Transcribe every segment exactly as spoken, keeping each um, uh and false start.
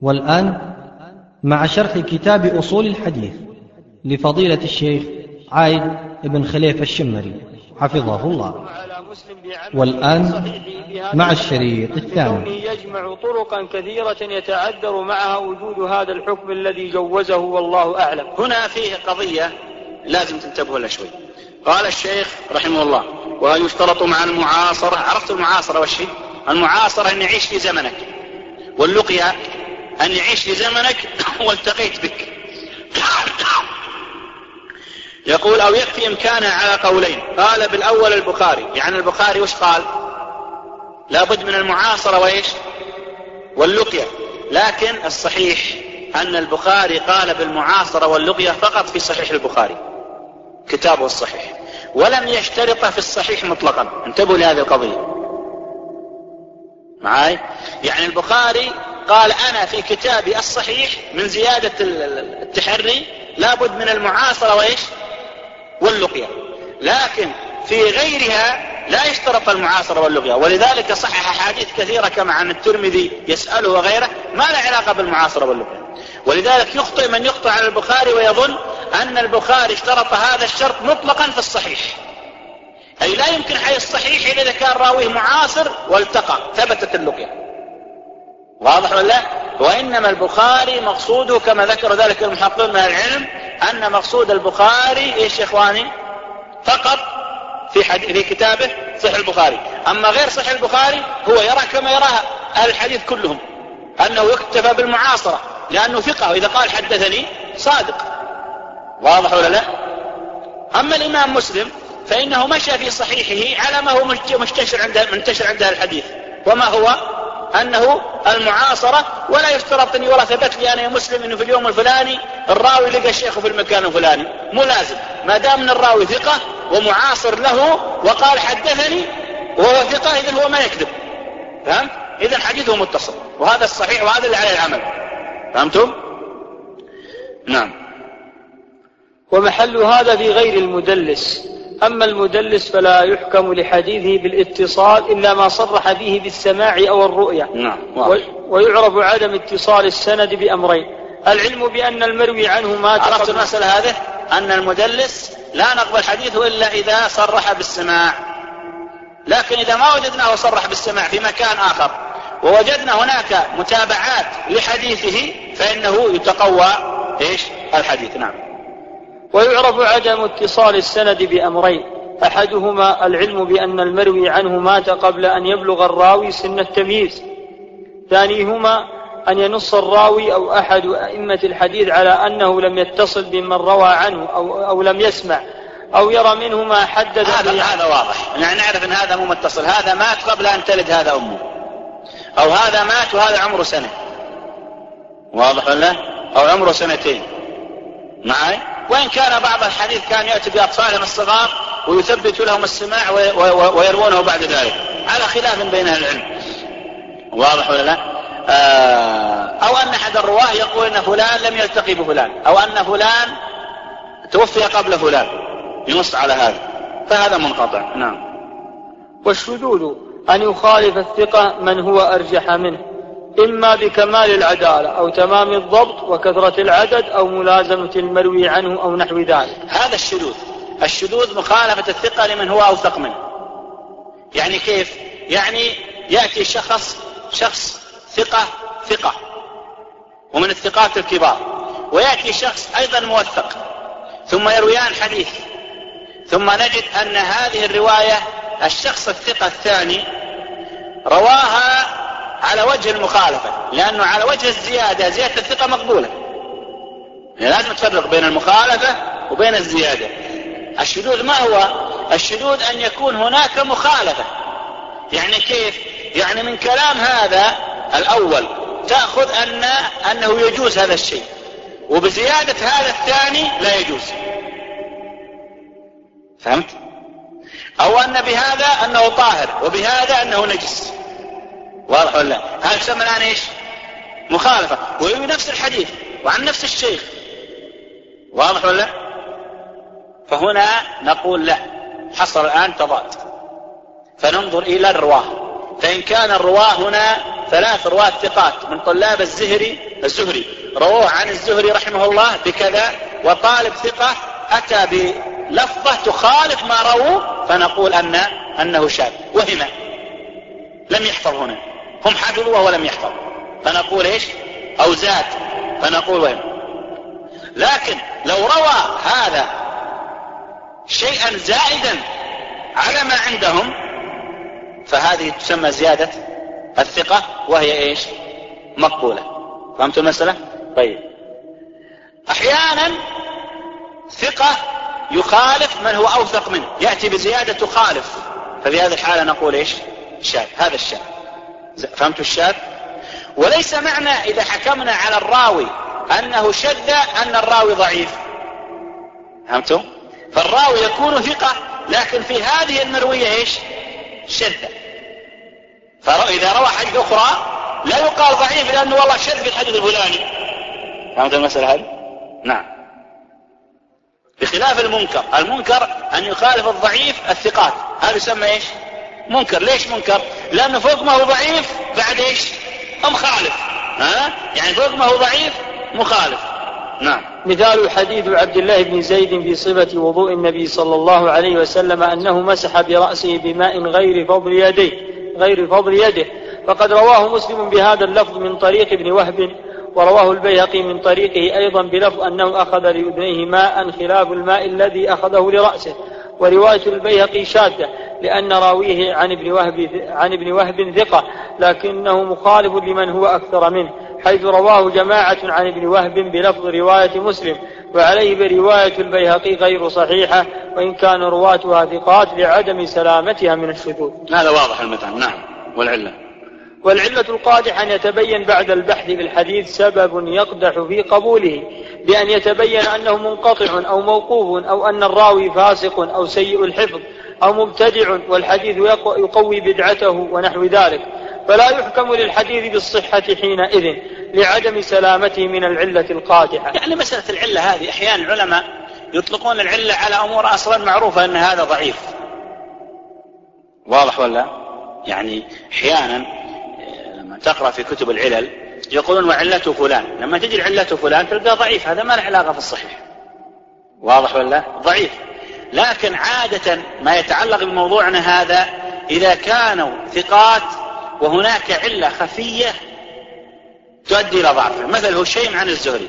والآن مع شرح كتاب أصول الحديث لفضيلة الشيخ عايد بن خليفة الشمري حفظه الله. والآن مع الشريط الثاني. يجمع طرقا كثيرة يتعذر معها وجود هذا الحكم الذي جوزه والله أعلم. هنا فيه قضية لازم تنتبهوا لها شوي. قال الشيخ رحمه الله: وهل يشترط مع المعاصرة؟ عرفت المعاصرة والشيء؟ المعاصرة أن يعيش في زمنك، واللقيا أن يعيش في زمنك والتقيت بك. يقول: أو يكفي إمكانها على قولين. قال بالأول البخاري، يعني البخاري وش قال؟ لابد من المعاصرة وإيش؟ واللقيا. لكن الصحيح أن البخاري قال بالمعاصرة واللقيا فقط في صحيح البخاري كتابه الصحيح، ولم يشترط في الصحيح مطلقا. انتبهوا لهذه القضية معاي. يعني البخاري قال: أنا في كتابي الصحيح من زيادة التحري لابد من المعاصرة وإيش؟ واللقيا. لكن في غيرها لا يشترط المعاصرة واللقيا، ولذلك صحح أحاديث كثيرة كما عن الترمذي يسأله وغيره ما لا علاقة بالمعاصرة واللقيا. ولذلك يخطئ من يخطئ على البخاري ويظن أن البخاري اشترط هذا الشرط مطلقا في الصحيح، أي لا يمكن حي الصحيح إلا إذا كان راويه معاصر والتقى ثبتت اللقيا. واضح ولا؟ وإنما البخاري مقصوده كما ذكر ذلك المحققون من العلم أن مقصود البخاري إيش يا إخواني؟ فقط في, في كتابه صحيح البخاري. أما غير صحيح البخاري هو يرى كما يرى أهل الحديث كلهم أنه يكتفى بالمعاصرة لأنه ثقة، وإذا قال حدثني صادق. واضح ولا لا؟ أما الإمام مسلم فإنه مشى في صحيحه على ما هو منتشر عنده منتشر عنده الحديث، وما هو أنه المعاصرة. ولا يشترط أن يرى ثبت لي أنا يا مسلم أنه في اليوم الفلاني الراوي لقى الشيخ في المكان الفلاني، مو لازم، ما دام من الراوي ثقة ومعاصر له وقال حدثني وهو ثقة إذن هو ما يكذب. فهمت؟ إذن حديثه متصل، وهذا الصحيح وهذا اللي عليه العمل. فهمتم؟ نعم. ومحل هذا في غير المدلس. أما المدلس فلا يحكم لحديثه بالاتصال إلا ما صرح به بالسماع أو الرؤية. نعم. ويعرف عدم اتصال السند بأمرين: العلم بأن المروي عنه ما تقبل. عرفت المسألة هذه؟ أن المدلس لا نقبل حديثه إلا إذا صرح بالسماع، لكن إذا ما وجدناه صرح بالسماع في مكان آخر ووجدنا هناك متابعات لحديثه فإنه يتقوى إيش؟ الحديث. نعم. ويعرف عدم اتصال السند بأمرين: أحدهما العلم بأن المروي عنه مات قبل أن يبلغ الراوي سن التمييز، ثانيهما أن ينص الراوي أو أحد أئمة الحديث على أنه لم يتصل بمن روى عنه أو, أو لم يسمع أو يرى منه ما حدد. هذا, هذا واضح، يعني نعرف أن هذا مو متصل، هذا مات قبل أن تلد هذا أمه، أو هذا مات وهذا عمره سنة. واضح ولا؟ أو عمره سنتين معي. وإن كان بعض الحديث كان يأتي بأطفالهم الصغار ويثبت لهم السماع ويروونه بعد ذلك على خلاف بين أهل العلم. واضح ولا لا؟ أو أن أحد الرواه يقول أن فلان لم يلتقي بفلان، أو أن فلان توفي قبل فلان، ينص على هذا، فهذا منقطع. نعم. والشذوذ أن يخالف الثقة من هو أرجح منه، إما بكمال العدالة أو تمام الضبط وكثرة العدد أو ملازمة المروي عنه أو نحو ذلك. هذا الشذوذ. الشذوذ مخالفة الثقة لمن هو أوثق منه. يعني كيف؟ يعني يأتي شخص شخص ثقة ثقة ومن الثقات الكبار، ويأتي شخص أيضا موثق ثم يرويان حديث، ثم نجد أن هذه الرواية الشخص الثقة الثاني رواها على وجه المخالفة، لأنه على وجه الزيادة زيادة الثقة مقبولة. يعني لازم تفرق بين المخالفة وبين الزيادة. الشذوذ ما هو؟ الشذوذ أن يكون هناك مخالفة. يعني كيف؟ يعني من كلام هذا الأول تأخذ أن أنه يجوز هذا الشيء، وبزيادة هذا الثاني لا يجوز. فهمت؟ أو أن بهذا أنه طاهر وبهذا أنه نجس. واضح ولا؟ هذا يسمى الآن إيش؟ مخالفة، ويروي نفس الحديث وعن نفس الشيخ. واضح ولا؟ فهنا نقول لا، حصل الآن تضاد، فننظر إلى الرواه، فإن كان الرواه هنا ثلاث رواة ثقات من طلاب الزهري الزهري رووه عن الزهري رحمه الله بكذا، وطالب ثقة أتى بلفظة تخالف ما رووا، فنقول أن أنه شاذ وهم لم يحفظ هنا، هم حفظوا وهو لم يحفظ، فنقول إيش؟ أو زاد، فنقول وهم. لكن لو روى هذا شيئا زائدا على ما عندهم فهذه تسمى زيادة الثقة، وهي إيش؟ مقبولة. فهمتوا المسألة؟ طيب. أحيانا ثقة يخالف من هو أوثق منه، يأتي بزيادة تخالف، ففي هذه الحالة نقول إيش؟ شاذ. هذا الشاذ. فهمتوا الشاذ؟ وليس معنى إذا حكمنا على الراوي أنه شذ أن الراوي ضعيف. فهمتوا؟ فالراوي يكون ثقة لكن في هذه المروية إيش؟ شذ. فإذا روى حديث أخرى لا يقال ضعيف لأنه والله شذ في الحديث الفلاني. فهمت المسألة هذه؟ نعم. بخلاف المنكر، المنكر أن يخالف الضعيف الثقات، هذا يسمى إيش؟ منكر. ليش منكر؟ لأنه فوق ما هو ضعيف بعد إيش؟ مخالف. ها؟ يعني فوق ما هو ضعيف مخالف. نعم. مثال حديث عبد الله بن زيد في صفة وضوء النبي صلى الله عليه وسلم أنه مسح برأسه بماء غير فضل يديه غير فضل يده فقد رواه مسلم بهذا اللفظ من طريق ابن وهب، ورواه البيهقي من طريقه أيضا بلفظ أنه أخذ لأذنيه ماء خلاف الماء الذي أخذه لرأسه. ورواية البيهقي شاذة لأن راويه عن ابن وهب عن ابن وهب ثقة لكنه مخالف لمن هو أكثر منه، حيث رواه جماعة عن ابن وهب بلفظ رواية مسلم، وعليه برواية البيهقي غير صحيحة وإن كان رواتها ثقات لعدم سلامتها من الشذوذ. هذا واضح المثال. نعم. والعلة والعلة القادح أن يتبين بعد البحث في الحديث سبب يقدح في قبوله، بأن يتبين أنه منقطع أو موقوف، أو أن الراوي فاسق أو سيء الحفظ أو مبتدع والحديث يقوي بدعته ونحو ذلك، فلا يحكم للحديث بالصحة حينئذ لعدم سلامته من العلة القادحة. يعني مسألة العلة هذه أحيانا العلماء يطلقون العلة على أمور أصلا معروفة أن هذا ضعيف. واضح ولا؟ يعني أحيانا لما تقرأ في كتب العلل يقولون وعلته فلان، لما تجي علته فلان تلقى ضعيف، هذا ما له علاقة في الصحيح. واضح ولا؟ ضعيف. لكن عادة ما يتعلق بموضوعنا هذا إذا كانوا ثقات وهناك علة خفية تؤدي إلى ضعفه، مثل هشيم عن الزهري،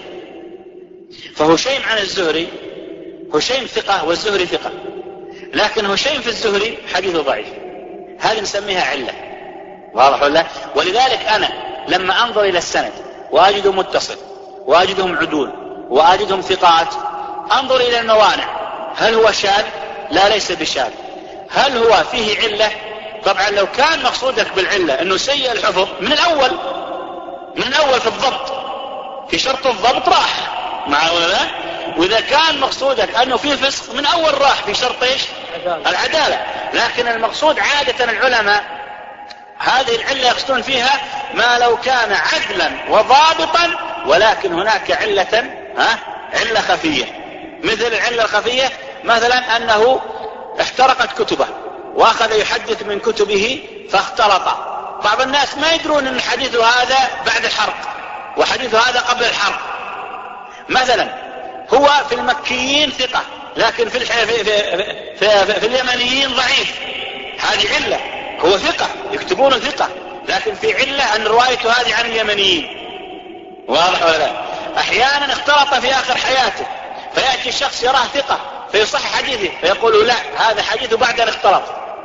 فهشيم عن الزهري هشيم ثقة والزهري ثقة، لكن هشيم في الزهري حديثه ضعيف، هذه نسميها علة. واضح ولا؟ ولذلك أنا لما أنظر إلى السند وأجده متصل وأجدهم عدول وأجدهم ثقات أنظر إلى الموانع، هل هو شاذ؟ لا، ليس بشاذ. هل هو فيه علة؟ طبعا لو كان مقصودك بالعلة أنه سيء الحفظ من الأول من الأول في الضبط في شرط الضبط راح مع ولا، وإذا كان مقصودك أنه فيه فسق من أول راح في شرط إيش؟ العدالة. لكن المقصود عادة العلماء هذه العلة يقصدون فيها ما لو كان عدلا وضابطا ولكن هناك علة ها علة خفية. مثل العلة الخفية مثلا أنه احترقت كتبه وأخذ يحدث من كتبه فاختلط. بعض الناس ما يدرون أن حديثه هذا بعد الحرق وحديثه هذا قبل الحرق. مثلا هو في المكيين ثقة لكن في, في, في, في, في, في اليمنيين ضعيف، هذه علة. هو ثقة يكتبون ثقة لكن في علة أن روايته هذه عن اليمنيين. واضح ولا لا؟ أحيانا اختلط في آخر حياته فيأتي الشخص يراه ثقة فيصح حديثه فيقول لا هذا حديثه بعد الاختلاط.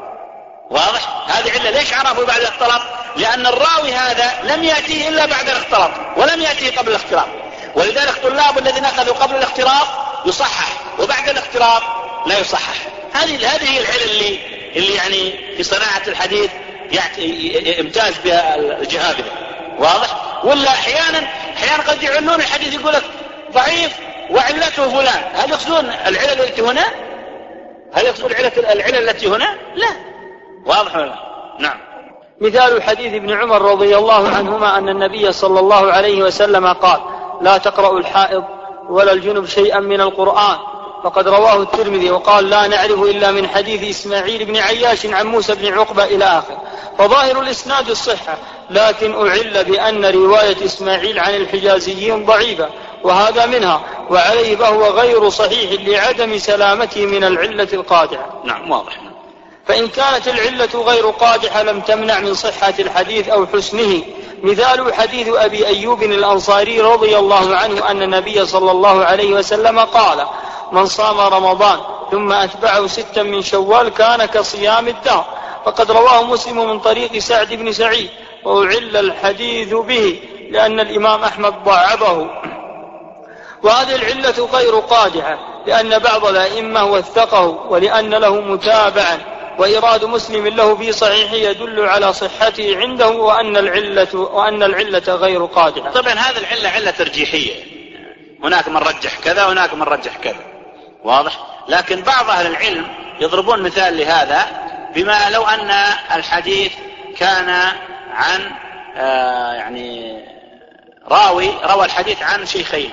واضح؟ هذه علة. ليش عرفوا بعد الاختلاط؟ لأن الراوي هذا لم يأتيه إلا بعد الاختلاط ولم يأتيه قبل الاختلاط، ولذلك طلاب الذين أخذوا قبل الاختلاط يصحح وبعد الاختلاط لا يصحح. هذه هذه هي العلة اللي اللي يعني في صناعة الحديث يمتاز بها الجهابذة. واضح؟ ولا أحيانا أحيانا قد يعلنون الحديث يقول لك ضعيف وعلته فلان، هل يقصدون العلل التي هنا؟ هل يقصدون العلة العلل التي هنا؟ لا. واضح ولا؟ نعم. مثال حديث ابن عمر رضي الله عنهما أن النبي صلى الله عليه وسلم قال لا تقرأ الحائض ولا الجنب شيئا من القرآن، فقد رواه الترمذي وقال لا نعرف إلا من حديث إسماعيل بن عياش عن موسى بن عقبة إلى آخر، فظاهر الإسناد الصحة لكن أعل بأن رواية إسماعيل عن الحجازيين ضعيفة وهذا منها، وعليه فهو غير صحيح لعدم سلامته من العلة القادحة. نعم واضح. فإن كانت العلة غير قادحة لم تمنع من صحة الحديث أو حسنه. مثال حديث أبي أيوب الأنصاري رضي الله عنه أن النبي صلى الله عليه وسلم قال: من صام رمضان ثم أتبعه ستا من شوال كان كصيام الدهر. فقد رواه مسلم من طريق سعد بن سعيد، وأعل الحديث به لأن الإمام أحمد ضعفه. وهذه العلة غير قادحة لأن بعض الأئمة وثقه ولأن له متابعا، وإراد مسلم له في صحيحه يدل على صحته عنده وأن العلة, وأن العلة غير قادحة. طبعا هذه العلة علة ترجيحية، هناك من رجح كذا وهناك من رجح كذا، واضح. لكن بعض أهل العلم يضربون مثال لهذا بما لو أن الحديث كان عن آه يعني راوي روى الحديث عن شيخين،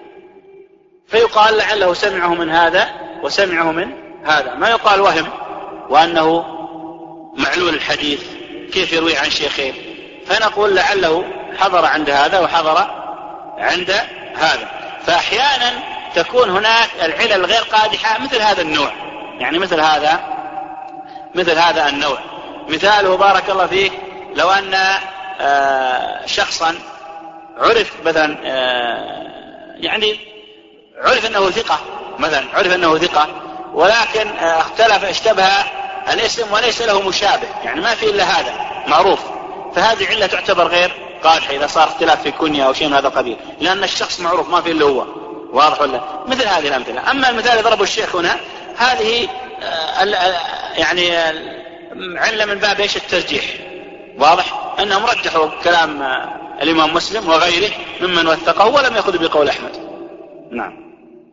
فيقال لعله سمعه من هذا وسمعه من هذا، ما يقال وهم وأنه معلول الحديث كيف يروي عن شيخين، فنقول لعله حضر عند هذا وحضر عند هذا. فأحيانا تكون هناك العلل غير قادحة مثل هذا النوع، يعني مثل هذا مثل هذا النوع. مثاله بارك الله فيك لو أن آه شخصا عرف مثلا آه يعني عرف أنه ثقة، مثلا عرف أنه ثقة ولكن آه اختلف اشتبه الاسم وليس له مشابه، يعني ما في إلا هذا معروف، فهذه علة تعتبر غير قادحة إذا صار اختلاف في كنية أو شيء من هذا القبيل، لأن الشخص معروف ما في إلا هو، واضح ولا؟ مثل هذه الأمثلة. أما المثال ضربه الشيخ هنا هذه آه يعني علة من باب ايش؟ الترجيح، واضح أنهم رجحوا كلام آه الإمام مسلم وغيره ممن وثقه ولم يأخذ بقول أحمد. نعم.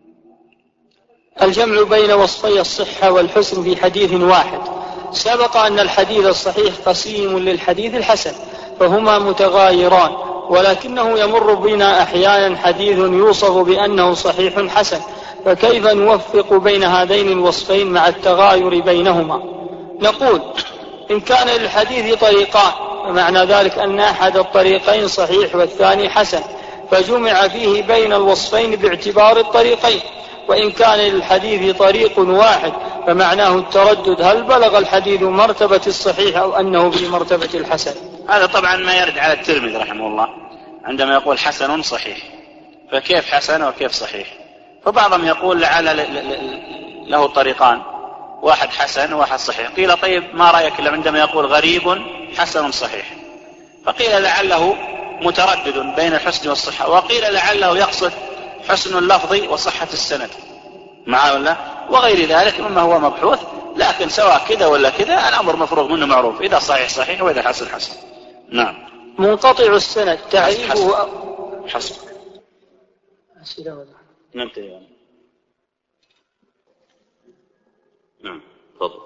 الجمع بين وصفي الصحة والحسن في حديث واحد. سبق أن الحديث الصحيح قسيم للحديث الحسن، فهما متغايران، ولكنه يمر بنا أحيانا حديث يوصف بأنه صحيح حسن، فكيف نوفق بين هذين الوصفين مع التغاير بينهما؟ نقول إن كان للحديث طريقان فمعنى ذلك أن أحد الطريقين صحيح والثاني حسن، فجمع فيه بين الوصفين باعتبار الطريقين. وإن كان للحديث طريق واحد فمعناه التردد هل بلغ الحديث مرتبة الصحيح أو أنه في مرتبة الحسن. هذا طبعا ما يرد على الترمذي رحمه الله عندما يقول حسن صحيح، فكيف حسن وكيف صحيح؟ فبعضهم يقول لعل له طريقان، واحد حسن وواحد صحيح. قيل طيب ما رأيك عندما يقول غريب حسن صحيح؟ فقيل لعله متردد بين الحسن والصحة، وقيل لعله يقصد حسن اللفظ وصحة السند معه ولا وغير ذلك مما هو مبحوث. لكن سواء كذا ولا كذا الأمر مفروغ منه معروف، إذا صحيح صحيح وإذا حسن حسن. نعم. منقطع السند تعريفه حسن ننتهي. نعم تفضل.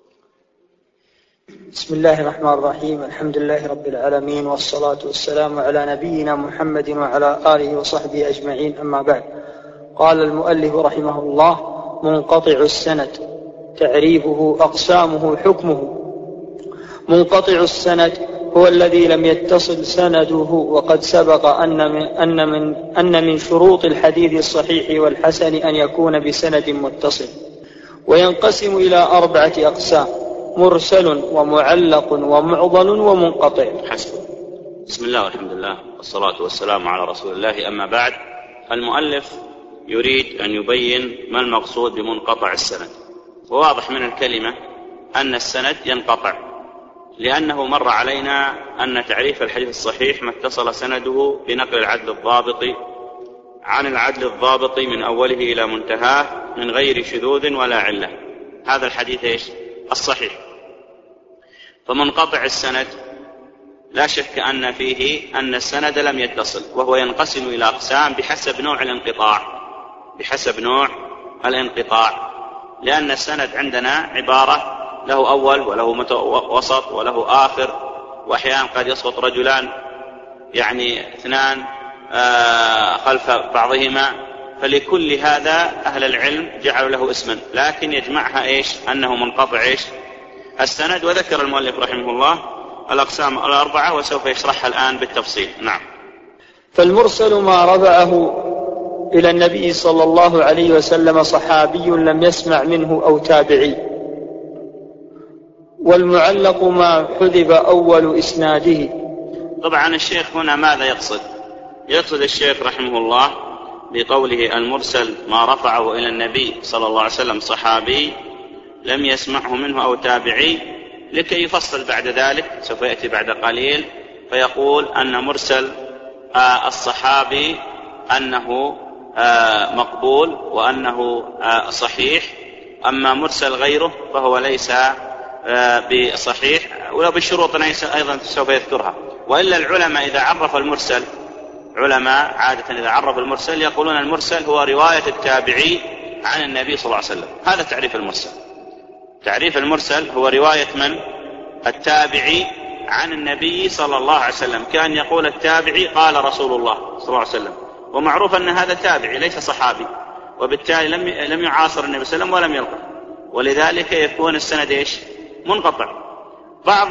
بسم الله الرحمن الرحيم. الحمد لله رب العالمين، والصلاة والسلام على نبينا محمد وعلى آله وصحبه أجمعين، أما بعد. قال المؤلف رحمه الله: منقطع السند تعريفه أقسامه حكمه. منقطع السند هو الذي لم يتصل سنده، وقد سبق أن من, أن من, أن من شروط الحديث الصحيح والحسن أن يكون بسند متصل، وينقسم إلى أربعة أقسام: مرسل ومعلق ومعضل ومنقطع. حسن. بسم الله والحمد لله والصلاة والسلام على رسول الله، أما بعد. المؤلف يريد أن يبين ما المقصود بمنقطع السند. وواضح من الكلمة أن السند ينقطع، لأنه مر علينا أن تعريف الحديث الصحيح ما اتصل سنده بنقل العدل الضابط عن العدل الضابط من أوله إلى منتهاه من غير شذوذ ولا علة. هذا الحديث إيش؟ الصحيح. فمنقطع السند لا شك أن فيه أن السند لم يتصل، وهو ينقسم إلى أقسام بحسب نوع الانقطاع بحسب نوع الانقطاع لأن السند عندنا عبارة له أول وله وسط وله آخر، وأحيانا قد يسقط رجلان يعني اثنان خلف بعضهما، فلكل هذا أهل العلم جعلوا له اسما، لكن يجمعها إيش؟ أنه منقطع إيش؟ السند. وذكر المؤلف رحمه الله الأقسام الأربعة وسوف يشرحها الآن بالتفصيل. نعم. فالمرسل ما رفعه إلى النبي صلى الله عليه وسلم صحابي لم يسمع منه أو تابعي، والمعلق ما حذف أول إسناده. طبعا الشيخ هنا ماذا يقصد؟ يقصد الشيخ رحمه الله بقوله المرسل ما رفعه إلى النبي صلى الله عليه وسلم صحابي لم يسمعه منه أو تابعي، لكي يفصل بعد ذلك سوف يأتي بعد قليل فيقول أن مرسل آه الصحابي أنه آه مقبول وأنه آه صحيح، أما مرسل غيره فهو ليس آه بصحيح، ولو بالشروط أيضا سوف يذكرها. وإلا العلماء إذا عرف المرسل، علماء عادة إذا عرف المرسل يقولون المرسل هو رواية التابعي عن النبي صلى الله عليه وسلم. هذا تعريف المرسل. تعريف المرسل هو رواية من؟ التابعي عن النبي صلى الله عليه وسلم. كان يقول التابعي قال رسول الله صلى الله عليه وسلم، ومعروف أن هذا تابعي ليس صحابي، وبالتالي لم لم يعاصر النبي صلى الله عليه وسلم ولم يلقه، ولذلك يكون السند ايش؟ منقطع. بعض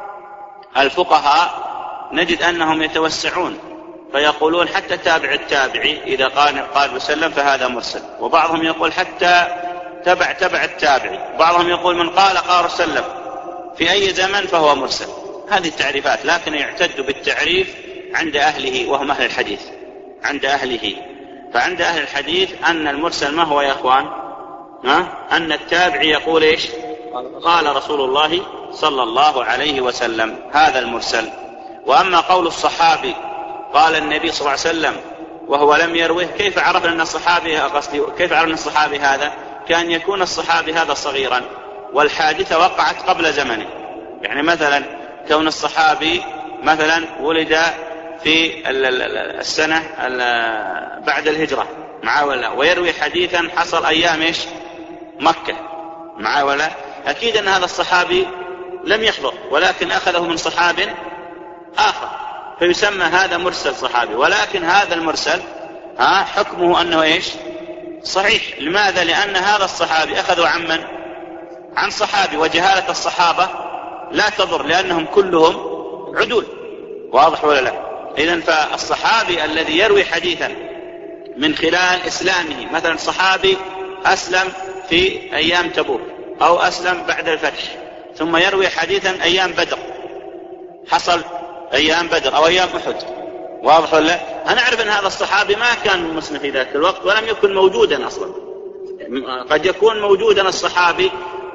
الفقهاء نجد أنهم يتوسعون فيقولون حتى تابع التابعي إذا قال قال وسلم فهذا مرسل، وبعضهم يقول حتى تبع تبع التابعي، بعضهم يقول من قال قال وسلم في أي زمن فهو مرسل. هذه التعريفات، لكن يعتد بالتعريف عند أهله وهم أهل الحديث. عند أهله فعند أهل الحديث أن المرسل ما هو يا أخوان؟ ها؟ أن التابعي يقول إيش؟ قال رسول الله صلى الله عليه وسلم، هذا المرسل. وأما قول الصحابي قال النبي صلى الله عليه وسلم وهو لم يروه، كيف عرفنا أن الصحابي قصدي كيف عرفنا الصحابي هذا؟ كان يكون الصحابي هذا صغيرا والحادثة وقعت قبل زمنه. يعني مثلا كون الصحابي مثلا ولد في السنة بعد الهجرة معه ولا، ويروي حديثا حصل أيام إيش؟ مكة معه ولا، أكيد أن هذا الصحابي لم يحضر ولكن أخذه من صحاب آخر، فيسمى هذا مرسل صحابي. ولكن هذا المرسل ها حكمه أنه إيش؟ صحيح. لماذا؟ لأن هذا الصحابي أخذوا عن من؟ عن صحابي، وجهالة الصحابة لا تضر لأنهم كلهم عدول. واضح ولا لا؟ إذن فالصحابي الذي يروي حديثا من خلال إسلامه، مثلا صحابي أسلم في أيام تبوك أو أسلم بعد الفتح ثم يروي حديثا أيام بدر، حصل أيام بدر أو أيام أحد، واضح ولا لا؟ أنا أعرف أن هذا الصحابي ما كان مسلم في ذاك الوقت ولم يكن موجودا أصلا. قد يكون موجودا الصحابي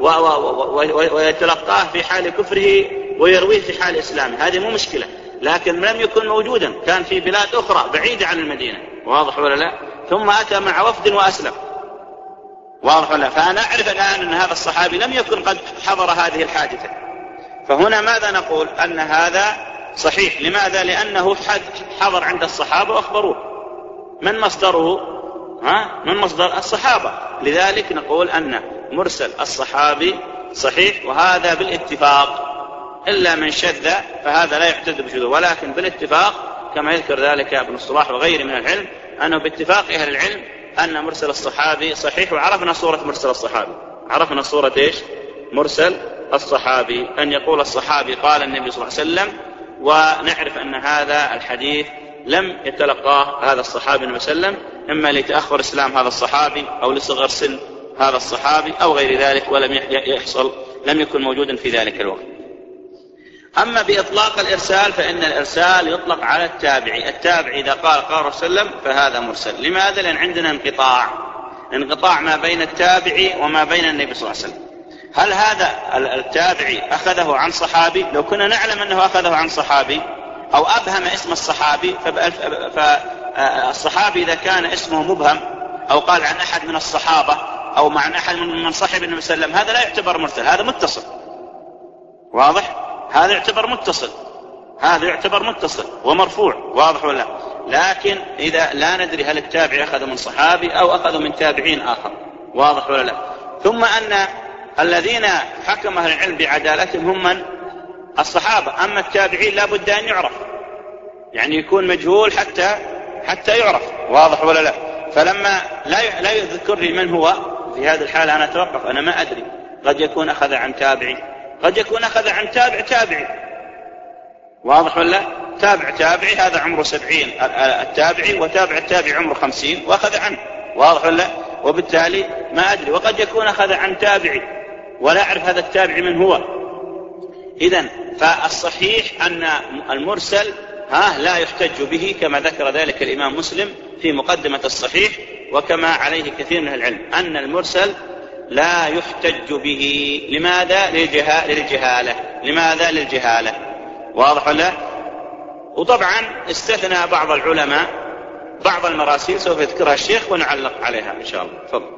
ويتلقاه في حال كفره ويرويه في حال إسلامه، هذه مو مشكلة، لكن لم يكن موجودا، كان في بلاد أخرى بعيدة عن المدينة، واضح ولا لا؟ ثم أتى مع وفد وأسلم، واضح ولا لا؟ فأنا أعرف الآن أن هذا الصحابي لم يكن قد حضر هذه الحادثة. فهنا ماذا نقول؟ أن هذا صحيح. لماذا؟ لأنه حضر عند الصحابة وأخبروه. من مصدره؟ ها؟ من مصدر الصحابة. لذلك نقول أن مرسل الصحابي صحيح، وهذا بالاتفاق، إلا من شذ فهذا لا يعتد بشذوذ، ولكن بالاتفاق كما يذكر ذلك ابن الصلاح وغيره من العلم أنه باتفاق أهل العلم أن مرسل الصحابي صحيح. وعرفنا صورة مرسل الصحابي، عرفنا صورة إيش؟ مرسل الصحابي أن يقول الصحابي قال النبي صلى الله عليه وسلم، ونعرف أن هذا الحديث لم يتلقاه هذا الصحابي النبي صلى الله عليه وسلم، إما لتأخر إسلام هذا الصحابي أو لصغر سن هذا الصحابي أو غير ذلك، ولم يحصل لم يكن موجودا في ذلك الوقت. أما بإطلاق الإرسال فإن الإرسال يطلق على التابعي. التابعي إذا قال قال رسول الله فهذا مرسل. لماذا؟ لأن عندنا انقطاع انقطاع ما بين التابعي وما بين النبي صلى الله عليه وسلم. هل هذا التابعي أخذه عن صحابي؟ لو كنا نعلم أنه أخذه عن صحابي أو أبهم اسم الصحابي، فالصحابي إذا كان اسمه مبهم أو قال عن أحد من الصحابة أو مع أحد من صحب النبي صلى الله عليه وسلم، هذا لا يعتبر مرسل، هذا متصل. واضح؟ هذا يعتبر متصل، هذا يعتبر متصل ومرفوع، واضح ولا؟ لكن إذا لا ندري هل التابعي أخذ من صحابي أو أخذ من تابعين آخر، واضح ولا لا؟ ثم أن الذين حكم أهل العلم بعدالتهم هم من؟ الصحابة. أما التابعين لا بد أن يعرف، يعني يكون مجهول حتى حتى يعرف، واضح ولا لا؟ فلما لا لا يذكر لي من هو، في هذه الحالة أنا أتوقف، أنا ما أدري، قد يكون أخذ عن تابعي، قد يكون أخذ عن تابع تابعي، واضح ولا؟ تابع تابعي هذا عمره سبعين التابعي، وتابع التابعي عمره خمسين وأخذ عنه، واضح ولا؟ وبالتالي ما أدري، وقد يكون أخذ عن تابعي ولا أعرف هذا التابعي من هو. إذن فالصحيح أن المرسل ها لا يحتج به، كما ذكر ذلك الإمام مسلم في مقدمة الصحيح، وكما عليه كثير من العلم أن المرسل لا يحتج به. لماذا؟ للجهالة. لماذا؟ للجهالة، واضح ولا؟ وطبعا استثنى بعض العلماء بعض المراسيل سوف يذكرها الشيخ ونعلق عليها إن شاء الله. تفضل.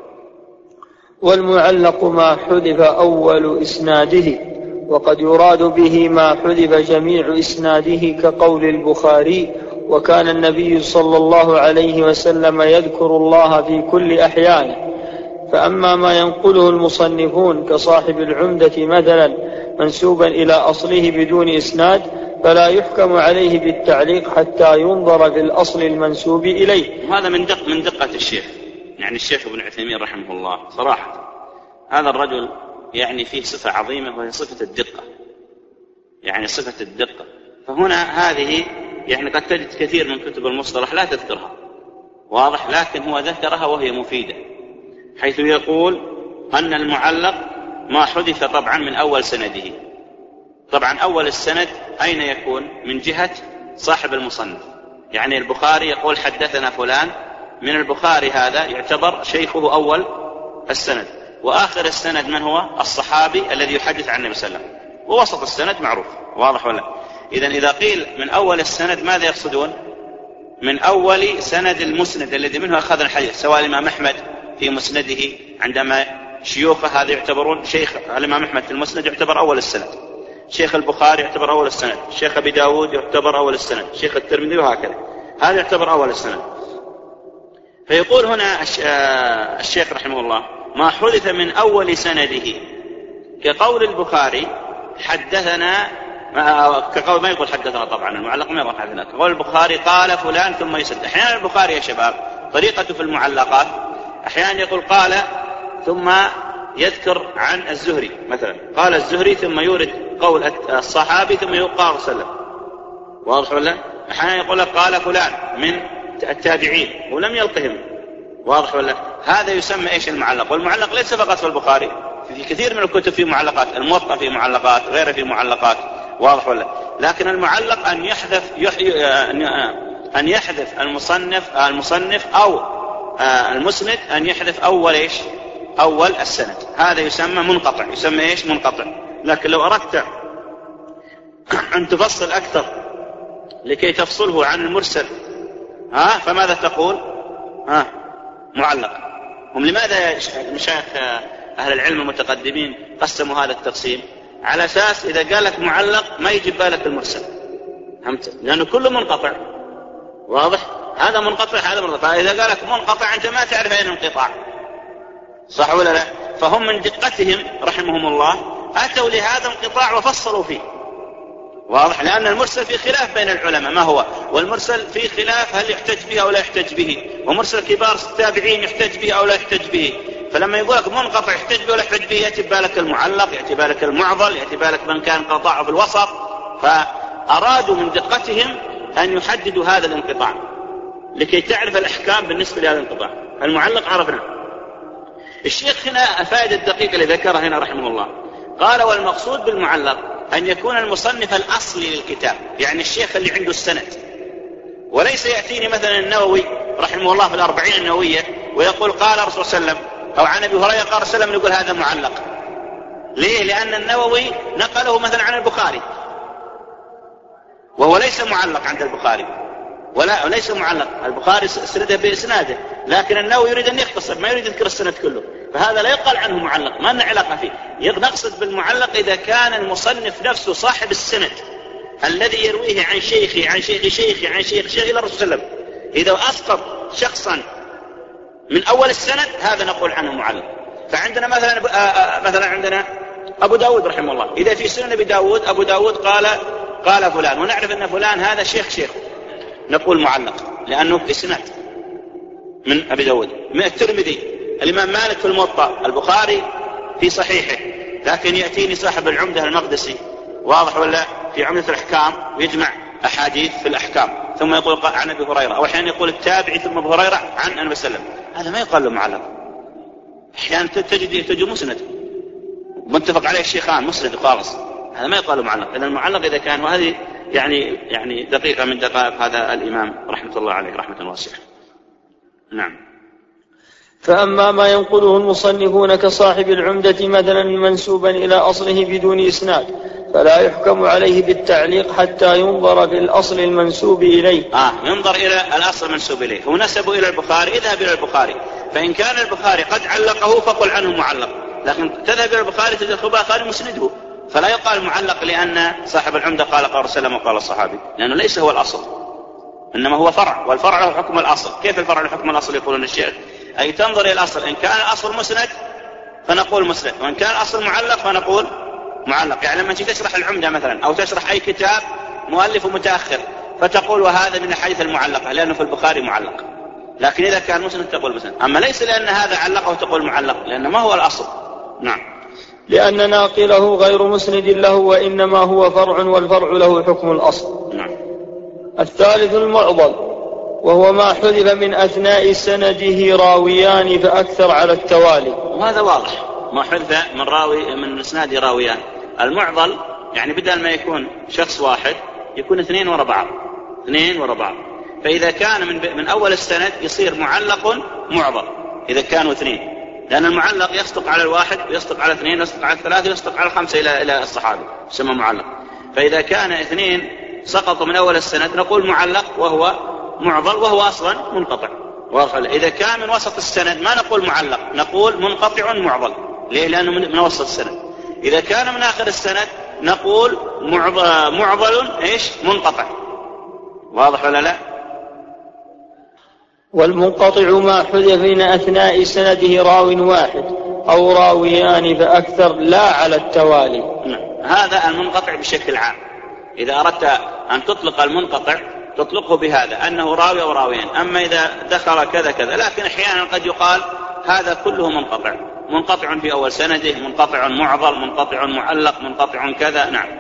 والمعلق ما حذف أول إسناده، وقد يراد به ما حذف جميع إسناده، كقول البخاري: وكان النبي صلى الله عليه وسلم يذكر الله في كل أحيانه. فأما ما ينقله المصنفون كصاحب العمدة مثلا منسوبا إلى أصله بدون إسناد، فلا يحكم عليه بالتعليق حتى ينظر في الأصل المنسوب إليه. وهذا من دق من دقة الشيخ، يعني الشيخ ابن عثيمين رحمه الله صراحة هذا الرجل يعني فيه صفة عظيمة، وهي صفة الدقة، يعني صفة الدقة. فهنا هذه يعني قد تجد كثير من كتب المصطلح لا تذكرها، واضح، لكن هو ذكرها وهي مفيدة، حيث يقول أن المعلق ما حدث طبعا من أول سنده. طبعا أول السند أين يكون؟ من جهة صاحب المصنف، يعني البخاري يقول حدثنا فلان، من البخاري هذا يعتبر شيخه أول السند، وآخر السند من هو؟ الصحابي الذي يحدث عن النبي صلى الله عليه وسلم، ووسط السند معروف، واضح ولا؟ إذن إذا قيل من أول السند ماذا يقصدون؟ من أول سند المسند الذي منه أخذ الحديث، سواء الإمام أحمد في مسنده عندما شيوخه هذا يعتبرون شيخ الإمام أحمد في المسند يعتبر أول السند، شيخ البخاري يعتبر أول السند، شيخ أبي داود يعتبر أول السند، شيخ الترمذي، وهكذا، هذا يعتبر أول السند. فيقول هنا الشيخ رحمه الله ما حدث من أول سنده، كقول البخاري حدثنا، كقول ما يقول حدثنا طبعا المعلق ما يقول حدثنا، كقول البخاري قال فلان ثم يسد. أحيانا البخاري يا شباب طريقته في المعلقات أحيانا يقول قال ثم يذكر عن الزهري مثلا، قال الزهري ثم يورد قول الصحابي ثم يقول قال صلى الله عليه وسلم، واضح ولا؟ أحيانا يقول قال فلان من التابعين ولم يلقهم، واضح ولا؟ هذا يسمى إيش؟ المعلق. والمعلق ليس فقط في البخاري، في كثير من الكتب في معلقات، الموطأ في معلقات، غيره في معلقات، واضح ولا؟ لكن المعلق أن يحذف يحي... أن يحذف المصنف المصنف أو المسند أن يحذف أول إيش؟ أول السند، هذا يسمى منقطع، يسمى إيش؟ منقطع. لكن لو أردت أن تفصل أكثر لكي تفصله عن المرسل ها فماذا تقول؟ ها معلق. هم لماذا مشايخ أهل العلم المتقدمين قسموا هذا التقسيم؟ على أساس إذا قال لك معلق ما يجي بالك المرسل، فهمت؟ لأنه كله منقطع، واضح؟ هذا منقطع هذا منقطع، فإذا قال لك منقطع أنت ما تعرف أين الانقطاع، صح ولا لا؟ فهم من دقتهم رحمهم الله أتوا لهذا الانقطاع وفصلوا فيه، واضح؟ لأن المرسل في خلاف بين العلماء ما هو، والمرسل في خلاف هل يحتج به أو لا يحتج به، ومرسل كبار التابعين يحتج به أو لا يحتج به. فلما يقول لك منقطع يحتج به ولا يحتج به يأتي بالك المعلق، يأتي بالك المعضل، يأتي بالك من كان قطاعه في الوسط. فأرادوا من دقتهم أن يحددوا هذا الانقطاع لكي تعرف الأحكام بالنسبة لهذا الانقطاع. المعلق عرفنا. الشيخ هنا الفائدة الدقيقة اللي ذكرها هنا رحمه الله قال والمقصود بالمعلق أن يكون المصنف الأصلي للكتاب، يعني الشيخ اللي عنده السند، وليس يأتيني مثلا النووي رحمه الله في الأربعين النووية ويقول قال الرسول صلى الله عليه وسلم أو عن أبي هريرة قال صلى الله عليه وسلم، نقول هذا معلق. ليه؟ لأن النووي نقله مثلا عن البخاري وهو ليس معلق عند البخاري، ولا وليس معلق، البخاري سنده بإسناده، لكن النووي يريد أن يختصر ما يريد يذكر السند كله، فهذا لا يقال عنه معلق، ما لنا علاقة فيه. نقصد بالمعلق إذا كان المصنف نفسه صاحب السند الذي يرويه عن شيخي عن شيخ شيخي عن شيخ شيخي إلى الرسول صلى الله عليه وسلم، إذا أسقط شخصا من أول السند هذا نقول عنه معلق. فعندنا مثلا مثلا عندنا أبو داود رحمه الله، إذا في سنن أبي داود أبو داود قال قال فلان ونعرف أن فلان هذا شيخ شيخ نقول معلق لأنه في سند من أبي داود. من الترمذي الإمام مالك في الموطأ، البخاري في صحيحه، لكن يأتيني صاحب العمدة المقدسي واضح ولا؟ في عمدة الأحكام ويجمع أحاديث في الأحكام ثم يقول عن أبي هريرة، أو أحيانا يقول التابعي ثم أبي هريرة عن النبي صلى الله عليه وسلم، هذا ما يقال له معلق. أحيانا تجد تجد مسند متفق عليه الشيخان مسند خالص، هذا ما يقال له معلق. إذا المعلق إذا كان، وهذه يعني يعني دقيقة من دقائق هذا الإمام رحمة الله عليه رحمة واسعة. نعم. فأما ما ينقله المصنفون كصاحب العمدة مثلا منسوبا إلى أصله بدون إسناد فلا يحكم عليه بالتعليق حتى ينظر في الأصل المنسوب إليه. آه ينظر إلى الأصل المنسوب إليه. هو نسبه إلى البخاري، اذهب إلى البخاري، فإن كان البخاري قد علقه فقل عنه معلق، لكن تذهب إلى البخاري تجد البخاري مسنده، فلا يقال معلق لأن صاحب العمدة قال قال رسول وقال الصحابي، لأنه ليس هو الأصل، إنما هو فرع، والفرع له حكم الأصل. كيف الفرع له حكم الأصل يقولون الشيخ؟ أي تنظر إلى الأصل، إن كان الأصل مسند فنقول مسند، وإن كان الأصل معلق فنقول معلق. يعني لما تيجي تشرح العمدة مثلا أو تشرح أي كتاب مؤلف متأخر فتقول وهذا من الحديث المعلقة لأنه في البخاري معلق، لكن إذا كان مسند تقول مسند. أما ليس لأن هذا علقه تقول معلق، لأن ما هو الأصل. نعم. لأن ناقله غير مسند له وإنما هو فرع، والفرع له حكم الأصل. نعم. الثالث المعضل، وهو ما حذف من أثناء سنده راويان فأكثر على التوالي. وهذا واضح، ما حذف من راوي من إسناد راويان. المعضل يعني بدل ما يكون شخص واحد يكون اثنين وراء بعض، اثنين وراء بعض. فإذا كان من من أول السند يصير معلق معضل إذا كانوا اثنين، لأن المعلق يصدق على الواحد ويصدق على اثنين ويصدق على الثلاثة ويصدق على الخمسة إلى إلى الصحابة، يسمى معلق. فإذا كان اثنين سقطوا من أول السند نقول معلق وهو معضل وهو أصلا منقطع. إذا كان من وسط السند ما نقول معلق، نقول منقطع معضل. ليه؟ لأنه من وسط السند. إذا كان من آخر السند نقول معضل إيش؟ منقطع. واضح ولا لا؟ والمنقطع ما حذف من أثناء سنده راو واحد أو راويان فأكثر لا على التوالي. هذا المنقطع بشكل عام. إذا أردت أن تطلق المنقطع تطلقه بهذا أنه راوي أو راويين. أما إذا دخل كذا كذا، لكن أحيانا قد يقال هذا كله منقطع، منقطع في أول سنده، منقطع معضل، منقطع معلق، منقطع كذا. نعم.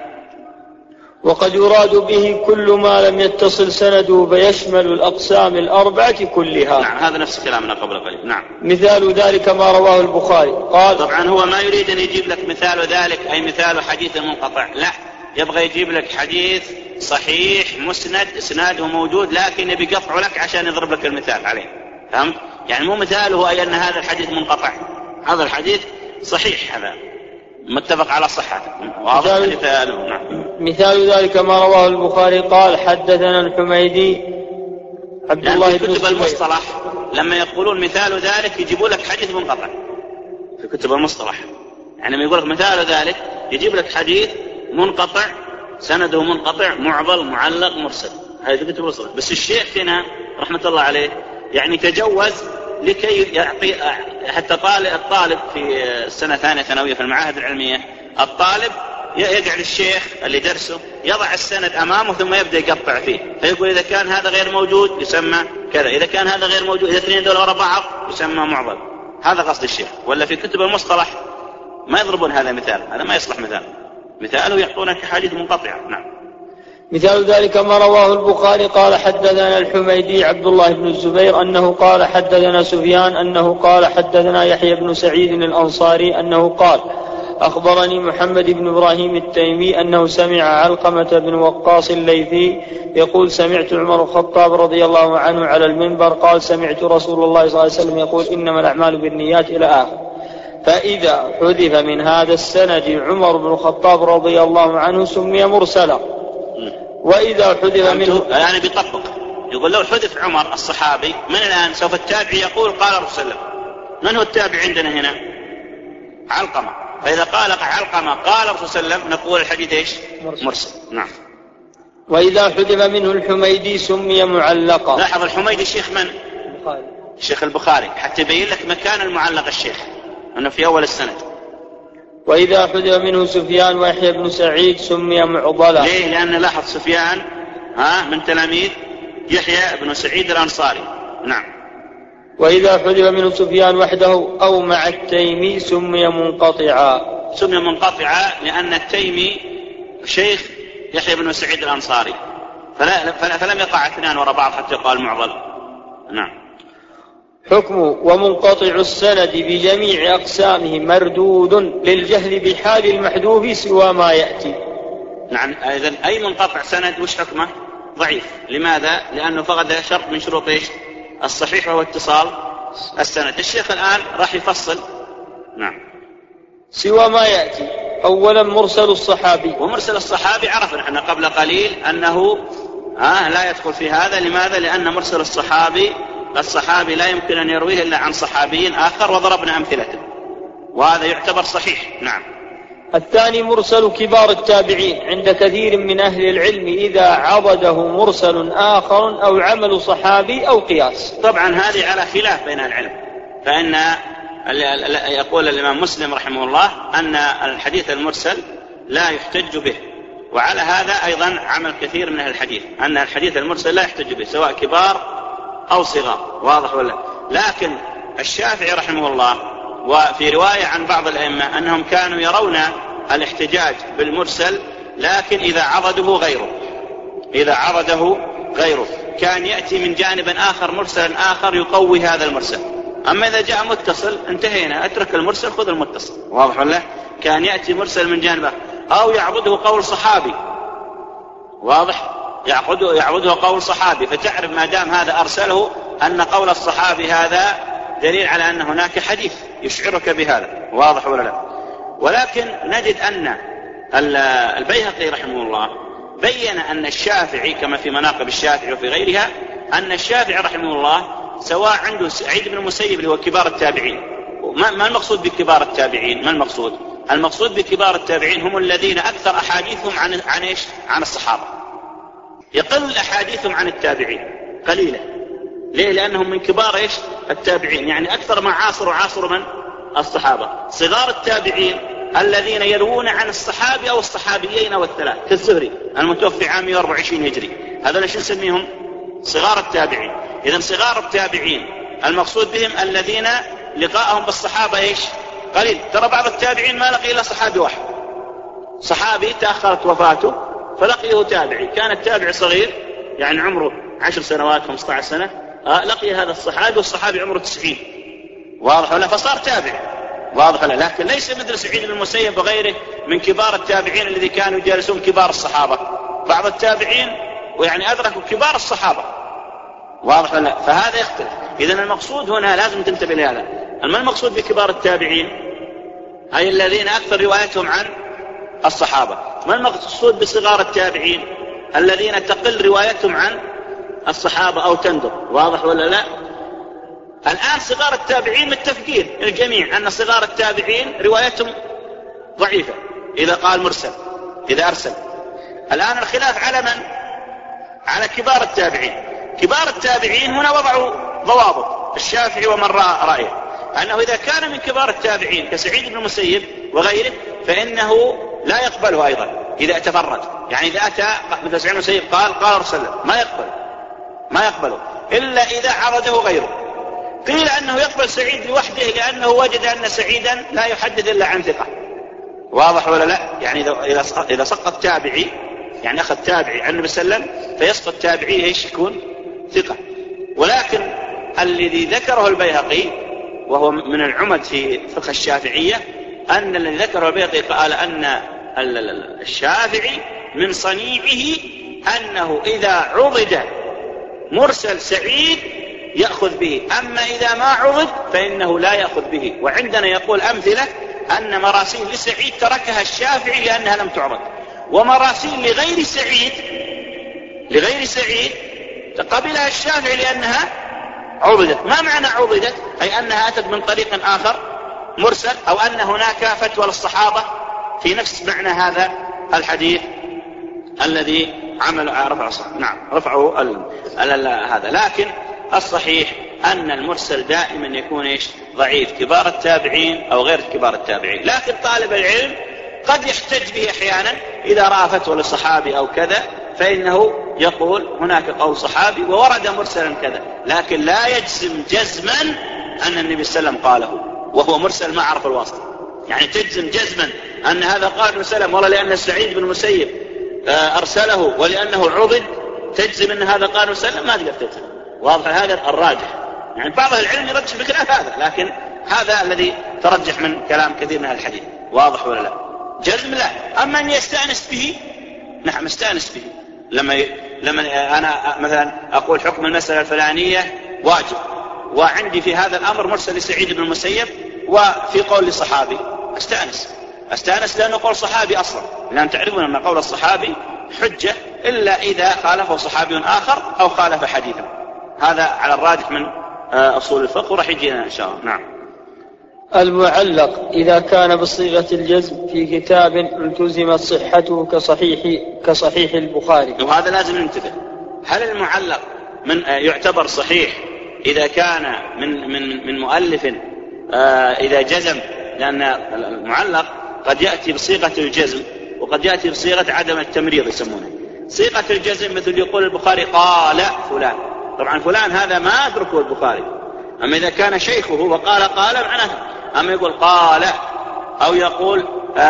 وقد يراد به كل ما لم يتصل سنده فيشمل الأقسام الأربعة كلها. نعم، هذا نفس كلامنا قبل قليل. نعم. مثال ذلك ما رواه البخاري قال. طبعا هو ما يريد أن يجيب لك مثال ذلك أي مثال حديث منقطع، لا، يبغى يجيب لك حديث صحيح مسند اسناده موجود لكن يبي يقطع لك عشان يضرب لك المثال عليه. فهمت؟ يعني مو مثاله أي أن هذا الحديث منقطع، هذا الحديث صحيح، هذا متفق على صحته. مثال, نعم. مثال ذلك ما رواه البخاري قال حدثنا الحميدي عبد الله بن كتب المصطلح لما يقولون مثال ذلك يجيبوا لك حديث منقطع في كتب المصطلح. يعني لما يقول لك مثال ذلك يجيب لك حديث منقطع سنده منقطع معضل معلق مرسل، هذه كتب المصطلح. بس الشيخ هنا رحمة الله عليه يعني تجوز لكي يعطي حتى طالب الطالب في السنة الثانية ثانوية في المعاهد العلمية، الطالب يجعل الشيخ اللي درسه يضع السند أمامه ثم يبدأ يقطع فيه، فيقول إذا كان هذا غير موجود يسمى كذا، إذا كان هذا غير موجود، إذا اثنين دول وراء بعض يسمى معضل. هذا قصد الشيخ. ولا في كتب المصطلح ما يضربون هذا مثال، هذا ما يصلح مثال، مثاله يعطونك حديث منقطعة. نعم. مثال ذلك ما رواه البخاري قال حدثنا الحميدي عبد الله بن الزبير أنه قال حدثنا سفيان أنه قال حدثنا يحيى بن سعيد الأنصاري أنه قال أخبرني محمد بن إبراهيم التيمي أنه سمع علقمة بن وقاص الليثي يقول سمعت عمر الخطاب رضي الله عنه على المنبر قال سمعت رسول الله صلى الله عليه وسلم يقول إنما الأعمال بالنيات إلى آخر. فإذا حذف من هذا السند عمر بن الخطاب رضي الله عنه سمي مرسلا، وإذا حذف منه يعني بيطبق يقول لو حذف عمر الصحابي من الآن سوف التابعي يقول قال الرسول صلى الله عليه وسلم. من هو التابع عندنا هنا؟ علقمة. فإذا قال علقمة قال الرسول صلى الله عليه وسلم نقول الحديث إيش؟ مرسل. مرسل. نعم. وإذا حذف منه الحميدي سمي معلقا. لاحظ الحميدي الشيخ من؟ البخاري. الشيخ البخاري، حتى يبين لك مكان المعلق الشيخ أنه في أول السند. وإذا حذف منه سفيان ويحيى بن سعيد سمي معضلا. ليه؟ لأن لاحظ سفيان ها من تلاميذ يحيى بن سعيد الأنصاري. نعم. وإذا حذف منه سفيان وحده أو مع التيمي سمي منقطعا. سمي منقطعا لأن التيمي شيخ يحيى بن سعيد الأنصاري، فلا فلم يقع اثنان وراء بعض حتى يقال معضل. نعم. حكم ومنقطع السند بجميع أقسامه مردود للجهل بحال المحذوف سوى ما يأتي. نعم. إذن أي منقطع سند وش حكمه؟ ضعيف. لماذا؟ لأنه فقد شرط من شروط إيش؟ الصحيح وهو اتصال السند. الشيخ الآن راح يفصل. نعم. سوى ما يأتي. أولا مرسل الصحابي. ومرسل الصحابي عرفنا احنا قبل قليل أنه آه لا يدخل في هذا. لماذا؟ لأن مرسل الصحابي الصحابي لا يمكن أن يرويه إلا عن صحابي آخر، وضربنا أمثلته، وهذا يعتبر صحيح. نعم. الثاني مرسل كبار التابعين عند كثير من أهل العلم إذا عضده مرسل آخر أو عمل صحابي أو قياس. طبعا هذه على خلاف بين العلم، فإن يقول الإمام مسلم رحمه الله أن الحديث المرسل لا يحتج به، وعلى هذا أيضا عمل كثير من الحديث أن الحديث المرسل لا يحتج به سواء كبار أو صغار. واضح ولا؟ لكن الشافعي رحمه الله وفي رواية عن بعض الأئمة أنهم كانوا يرون الاحتجاج بالمرسل، لكن إذا عضده غيره إذا عضده غيره كان يأتي من جانب آخر مرسل آخر يقوي هذا المرسل. أما إذا جاء متصل انتهينا، أترك المرسل خذ المتصل. واضح ولا؟ كان يأتي مرسل من جانب آخر أو يعضده قول صحابي. واضح؟ يعضده, يعضده قول صحابي، فتعرف ما دام هذا أرسله أن قول الصحابي هذا دليل على أن هناك حديث يشعرك بهذا. واضح ولا لا؟ ولكن نجد أن البيهقي رحمه الله بين أن الشافعي كما في مناقب الشافعي وفي غيرها أن الشافعي رحمه الله سواء عنده سعيد بن المسيب اللي هو كبار التابعين. ما المقصود بكبار التابعين؟ ما المقصود؟ المقصود بكبار التابعين هم الذين أكثر أحاديثهم عن عن إيش؟ عن الصحابة. يقل أحاديثهم عن التابعين قليلة. ليه؟ لأنهم من كبار إيش؟ التابعين، يعني أكثر ما عاصروا عاصروا من؟ الصحابة. صغار التابعين الذين يروون عن الصحابي أو الصحابيين أو الثلاث كالزهري المتوفي عام مئة وأربعة وعشرين هجري، هذا ليش نسميهم؟ صغار التابعين. إذن صغار التابعين المقصود بهم الذين لقاءهم بالصحابة إيش؟ قليل. ترى بعض التابعين ما لقي إلا صحابي واحد، صحابي تأخرت وفاته فلقيه تابعي، كان التابع صغير يعني عمره عشر سنوات خمسة عشر سنة، آه لقي هذا الصحابي والصحابي عمره تسعين. واضح ولا؟ فصار تابع. واضح ولا؟ لكن ليس مثل سعيد بن المسيب وغيره من كبار التابعين الذي كانوا يجالسون كبار الصحابة. بعض التابعين ويعني أدركوا كبار الصحابة. واضح ولا؟ فهذا يختلف. إذن المقصود هنا لازم تنتبه لهذا. ما المقصود بكبار التابعين؟ هاي الذين أكثر روايتهم عن الصحابة. ما المقصود بصغار التابعين؟ الذين تقل روايتهم عن الصحابة أو تندر. واضح ولا لا؟ الآن صغار التابعين متفقين الجميع أن صغار التابعين روايتهم ضعيفة إذا قال مرسل إذا أرسل. الآن الخلاف على من؟ على كبار التابعين. كبار التابعين هنا وضعوا ضوابط الشافعي ومن رأى رأيه أنه إذا كان من كبار التابعين كسعيد بن المسيب وغيره فإنه لا يقبله أيضا إذا تفرد. يعني إذا أتى مثل سعيد بن المسيب قال قال رسول الله ما يقبل ما يقبله إلا إذا عرضه غيره. قيل أنه يقبل سعيد لوحده لأنه وجد أن سعيدا لا يحدث إلا عن ثقة. واضح ولا لا؟ يعني إذا سقط تابعي يعني أخذ تابعي عن النبي صلى الله عليه وسلم فيسقط تابعي إيش يكون؟ ثقة. ولكن الذي ذكره البيهقي وهو من العمد في فقه الشافعية أن الذي ذكره البيهقي قال أن الشافعي من صنيعه أنه إذا عضد مرسل سعيد يأخذ به، أما إذا ما عضد فإنه لا يأخذ به. وعندنا يقول أمثلة أن مراسيل لسعيد تركها الشافعي لأنها لم تعرض، ومراسيل لغير سعيد لغير سعيد قبلها الشافعي لأنها عضدت. ما معنى عضدت؟ أي أنها أتت من طريق آخر مرسل، أو أن هناك فتوى للصحابة في نفس معنى هذا الحديث الذي عمل رفع نعم رفعه هذا. لكن الصحيح أن المرسل دائما يكون إيش؟ ضعيف كبار التابعين أو غير كبار التابعين. لكن طالب العلم قد يحتج به أحيانا إذا رأى فتوى للصحابي أو كذا فإنه يقول هناك قول صحابي وورد مرسلا كذا، لكن لا يجزم جزما أن النبي صلى الله عليه وسلم قاله وهو مرسل ما عرف الواسطة. يعني تجزم جزما أن هذا قال ابن سلم والله لأن سعيد بن المسيب أرسله ولأنه عضد تجزم أن هذا قال ابن سلم، ما تقدر تجزم. واضح هذا الراجح. يعني بعض العلم يرجح بخلاف هذا، لكن هذا الذي ترجح من كلام كثير من الحديث. واضح ولا لا؟ جزم لا. أما أن يستأنس به، نعم استأنس به. لما ي... لما أنا مثلا أقول حكم المسألة الفلانية واجب، وعندي في هذا الأمر مرسل لسعيد بن المسيب وفي قول لصحابي، استأنس استأنس لأنه قول صحابي أصلا، لأن تعرفون أن قول الصحابي حجة إلا إذا خالفه صحابي آخر أو خالف حديثا. هذا على الراجح من أصول الفقه، ورح يجينا إن شاء الله. نعم. المعلق إذا كان بصيغة الجزم في كتاب التزمت صحته كصحيح كصحيح البخاري. وهذا لازم ننتبه، هل المعلق من يعتبر صحيح إذا كان من من من مؤلف إذا جزم؟ لأن المعلق قد يأتي بصيغة الجزم وقد يأتي بصيغة عدم التمريض يسمونه. صيغة الجزم مثل يقول البخاري قال فلان، طبعا فلان هذا ما أدركه البخاري. أما إذا كان شيخه وقال قال معناه، أما يقول قال أو يقول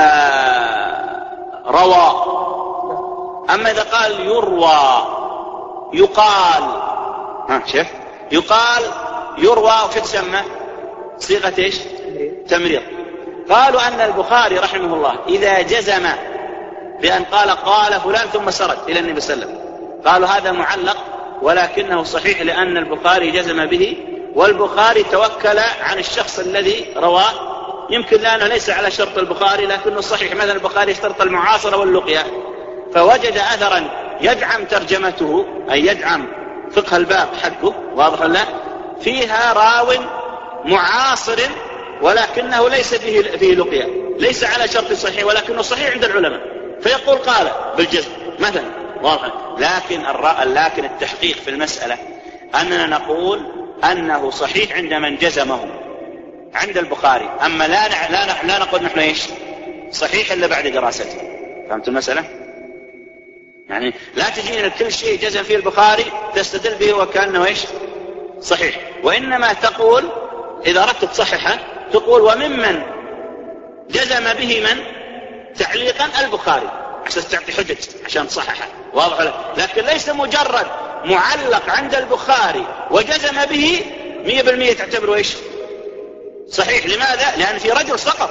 آه روى. أما إذا قال يروى يقال، ها شوف يقال يروى وش تسمى؟ صيغة إيش؟ تمريض. قالوا أن البخاري رحمه الله إذا جزم بأن قال قال فلان ثم سرد إلى النبي صلى الله عليه وسلم، قالوا هذا معلق ولكنه صحيح لأن البخاري جزم به، والبخاري توكل عن الشخص الذي رواه، يمكن لأنه ليس على شرط البخاري لكنه صحيح. مثلا البخاري اشترط المعاصرة واللقيا، فوجد أثرا يدعم ترجمته أي يدعم فقه الباب حقه، واضح ولا؟ فيها راو معاصر ولكنه ليس فيه فيه لقيا، ليس على شرط صحيح ولكنه صحيح عند العلماء، فيقول قال بالجزم مثلا، واضح. لكن لكن التحقيق في المسألة أننا نقول أنه صحيح عند من جزمه عند البخاري، أما لا لا لا نقول نحن إيش صحيح إلا بعد دراسته. فهمت المسألة؟ يعني لا تجينا كل شيء جزم فيه البخاري تستدل به وكأنه إيش صحيح، وإنما تقول إذا أردت تصححه تقول وممن جزم به من تعليقا البخاري عشان تعطي حجج عشان تصححه، واضح ولا؟ لكن ليس مجرد معلق عند البخاري وجزم به مية بالمية تعتبره إيش صحيح. لماذا؟ لأن في رجل سقط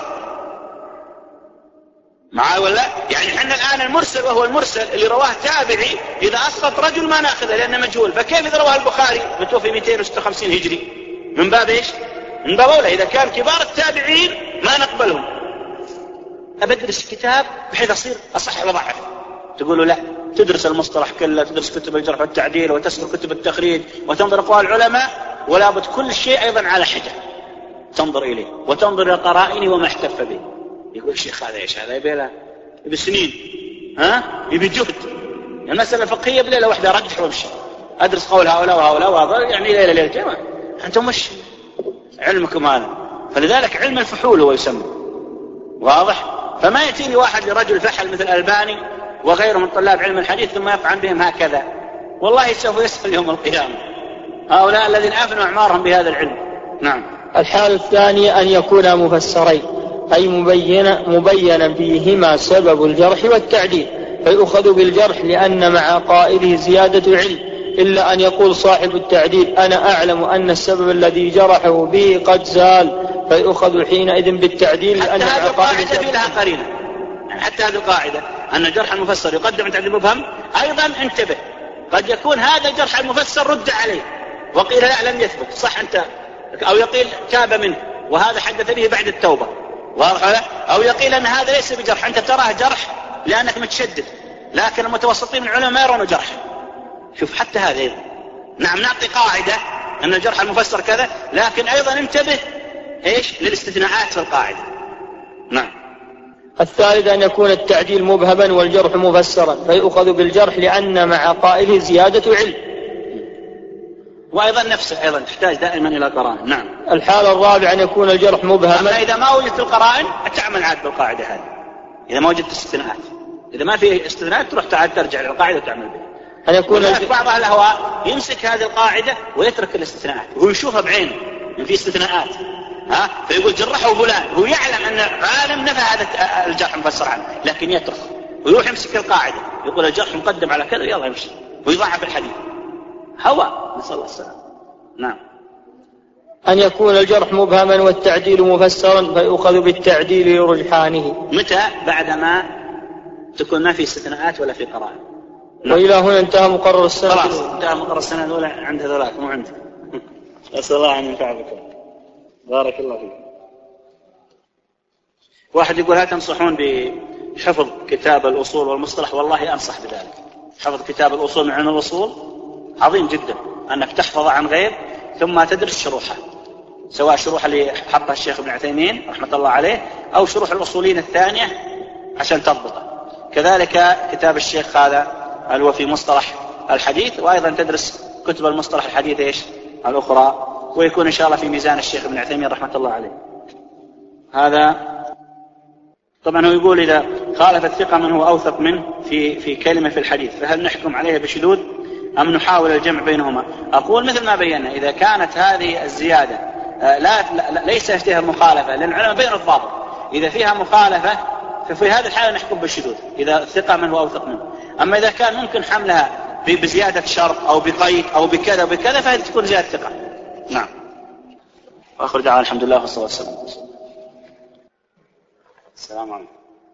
معاه ولا؟ يعني احنا الآن المرسل وهو المرسل اللي رواه تابعي إذا أسقط رجل ما نأخذه لأنه مجهول، فكيف إذا رواه البخاري متوفي مئتين وستة وخمسين هجري من باب إيش؟ من باب أولى إذا كان كبار التابعين ما نقبلهم. أبدرس كتاب بحيث أصير أصح وضعف، تقولوا لا، تدرس المصطلح كله، تدرس كتب الجرح والتعديل وتسمع كتب التخريج وتنظر أقوال العلماء، ولا بد كل شيء أيضا على حدة تنظر إليه وتنظر إلى قرائنه وما احتف به. يقول الشيخ هذا إيش هذا يبي له يبي سنين، ها يبي جهد. المسألة الفقهية بليلة واحدة رجح وامشي، أدرس قول هؤلاء وهؤلاء وهذا يعني ليلة ليلتين أنتم مش علمكم هذا. فلذلك علم الفحول هو يسمى، واضح. فما يأتيني واحد لرجل فحل مثل الألباني وغيره من طلاب علم الحديث ثم يقع بهم هكذا، والله سوف يسأل يوم القيامة هؤلاء الذين أفنوا أعمارهم بهذا العلم. نعم. الحالة الثانية أن يكون مفسرين، أي مبينا, مبينا فيهما سبب الجرح والتعديل، فيؤخذ بالجرح لأن مع قائله زيادة علم، إلا أن يقول صاحب التعديل أنا أعلم أن السبب الذي جرحه به قد زال، فيؤخذ حينئذ بالتعديل. حتى هذه القاعدة في لها قرينة، حتى هذه القاعدة أن جرح المفسر يقدم عند تعديل المبهم. أيضا انتبه، قد يكون هذا جرح المفسر رد عليه وقيل لا لم يثبت صح أنت، أو يقيل تاب منه وهذا حدث به بعد التوبة، أو يقيل أن هذا ليس بجرح أنت تراه جرح لأنك متشدد، لكن المتوسطين من العلماء ما يرونه جرح. شوف حتى هذا أيضا. نعم نعطي قاعدة أن الجرح المفسر كذا، لكن أيضا انتبه إيش للاستثناءات في القاعدة. نعم. الثالث أن يكون التعديل مبهما والجرح مفسرا، فيؤخذ بالجرح لأن مع قائله زيادة علم. وأيضا نفسه أيضا تحتاج دائما إلى قرائن. نعم. الحالة الرابعة أن يكون الجرح مبهما. أما إذا ما وجدت القرائن تعمل عاد بالقاعدة هذه، إذا ما وجدت استثناءات، إذا ما في استثناءات تروح تعال ترجع للقاعدة وتعمل بها. أن يكون الج... بعض أهل الهواء يمسك هذه القاعدة ويترك الاستثناءات ويشوفها بعينه إن في استثناءات، ها فيقول جرحه فلان، هو يعلم أن عالم نفى هذا الجرح مفسر عنه، لكن يترك ويروح يمسك القاعدة يقول الجرح مقدم على كذا يلا يمشي ويضعف الحديث. هوى، نسأل الله السلام. نعم. أن يكون الجرح مبهما والتعديل مفسرا فيؤخذ بالتعديل لرجحانه. متى؟ بعدما تكون ما في استثناءات ولا في قرائن. وإلى هنا انتهى مقرر السنة. خلاص انتهى مقرر السنة الأولى عند هذولاك مو عندك. أسأل الله أن ينفع بكم. بارك الله فيك. واحد يقول هل تنصحون بحفظ كتاب الأصول والمصطلح؟ والله أنصح بذلك. حفظ كتاب الأصول من علم الأصول عظيم جدا، أنك تحفظ عن غير ثم تدرس شروحه، سواء شروح اللي حطها الشيخ ابن عثيمين رحمة الله عليه أو شروح الأصولين الثانية عشان تضبطه. كذلك كتاب الشيخ هذا هو في مصطلح الحديث، وأيضا تدرس كتب المصطلح الحديث إيش الأخرى، ويكون إن شاء الله في ميزان الشيخ ابن عثيمين رحمة الله عليه. هذا طبعا هو يقول إذا خالف الثقة من هو أوثق منه في في كلمة في الحديث فهل نحكم عليه بشذوذ أم نحاول الجمع بينهما؟ أقول مثل ما بينا، إذا كانت هذه الزيادة لا, لا ليس فيها مخالفة، لأن العلماء بين الضابط، إذا فيها مخالفة ففي هذه الحالة نحكم بالشذوذ إذا الثقة من هو أوثق منه. أما إذا كان ممكن حملها بزيادة شرط أو بقيد أو بكذا وبكذا فهذه تكون زيادة ثقة. نعم. وآخر دعوانا الحمد لله والصلاة والسلام. السلام عليكم.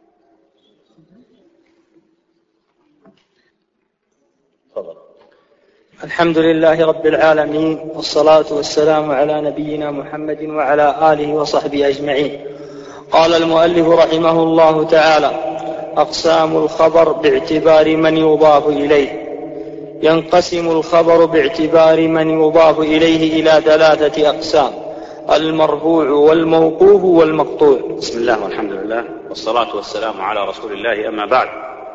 تفضل. الحمد لله رب العالمين، والصلاة والسلام على نبينا محمد وعلى آله وصحبه أجمعين. قال المؤلف رحمه الله تعالى: أقسام الخبر باعتبار من يضاف إليه. ينقسم الخبر باعتبار من يضاف إليه إلى ثلاثة أقسام: المرفوع والموقوف والمقطوع. بسم الله والحمد لله والصلاة والسلام على رسول الله، أما بعد.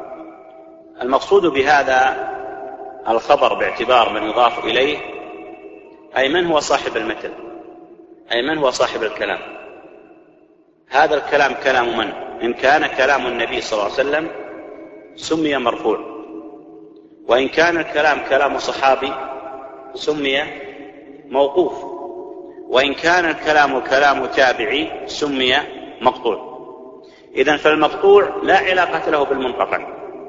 المقصود بهذا الخبر باعتبار من يضاف إليه أي من هو صاحب المثل، أي من هو صاحب الكلام. هذا الكلام كلام من؟ إن كان كلام النبي صلى الله عليه وسلم سمي مرفوع، وإن كان الكلام كلام صحابي سمي موقوف، وإن كان الكلام كلام تابعي سمي مقطوع. إذن فالمقطوع لا علاقة له بالمنقطع،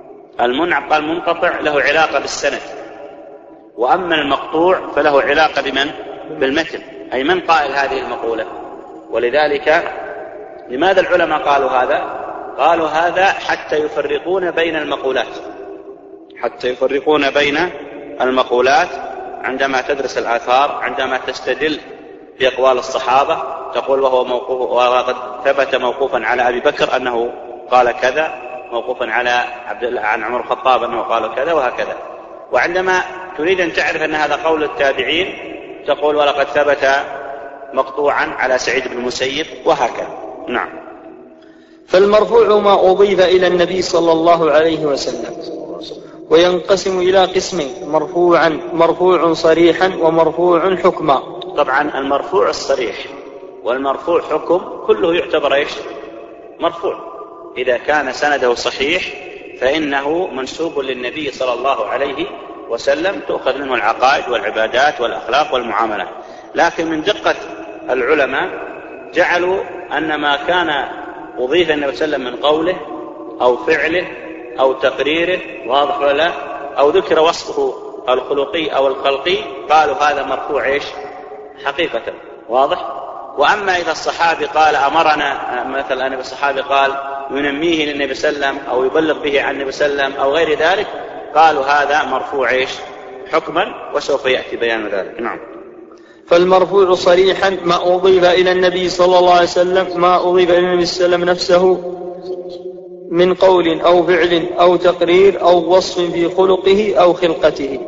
المنقطع له علاقة بالسند، وأما المقطوع فله علاقة بمن؟ بالمتن، أي من قائل هذه المقولة. ولذلك لماذا العلماء قالوا هذا؟ قالوا هذا حتى يفرقون بين المقولات، حتى يفرقون بين المقولات عندما تدرس الآثار، عندما تستدل بأقوال الصحابة تقول وهو موقوف، وقد ثبت موقوفا على أبي بكر أنه قال كذا، موقوفا على عبد الله عن عمر الخطاب أنه قال كذا، وهكذا. وعندما تريد أن تعرف أن هذا قول التابعين تقول ولقد ثبت مقطوعا على سعيد بن المسيب، وهكذا. نعم. فالمرفوع ما أضيف إلى النبي صلى الله عليه وسلم، وينقسم إلى قسمين: مرفوعا مرفوع صريحا ومرفوع حكما. طبعا المرفوع الصريح والمرفوع حكم كله يعتبر إيش؟ مرفوع. إذا كان سنده صحيح فإنه منسوب للنبي صلى الله عليه وسلم، تأخذ منه العقائد والعبادات والأخلاق والمعاملات. لكن من دقة العلماء جعلوا أن ما كان أضيف النبي صلى الله عليه وسلم من قوله أو فعله أو تقريره، واضح ولا، أو ذكر وصفه الخلقي أو الخلقي، قالوا هذا مرفوع إيش؟ حقيقة، واضح. وأما إذا الصحابي قال أمرنا، مثلا النبي الصحابي قال ينميه للنبي صلى الله عليه وسلم أو يبلغ به عن النبي صلى الله عليه وسلم أو غير ذلك، قالوا هذا مرفوع إيش؟ حكما، وسوف يأتي بيان ذلك. نعم. فالمرفوع صريحا ما أضيف إلى النبي صلى الله عليه وسلم، ما أضيف إلى النبي صلى الله عليه وسلم نفسه من قول أو فعل أو تقرير أو وصف في خلقه أو خلقته.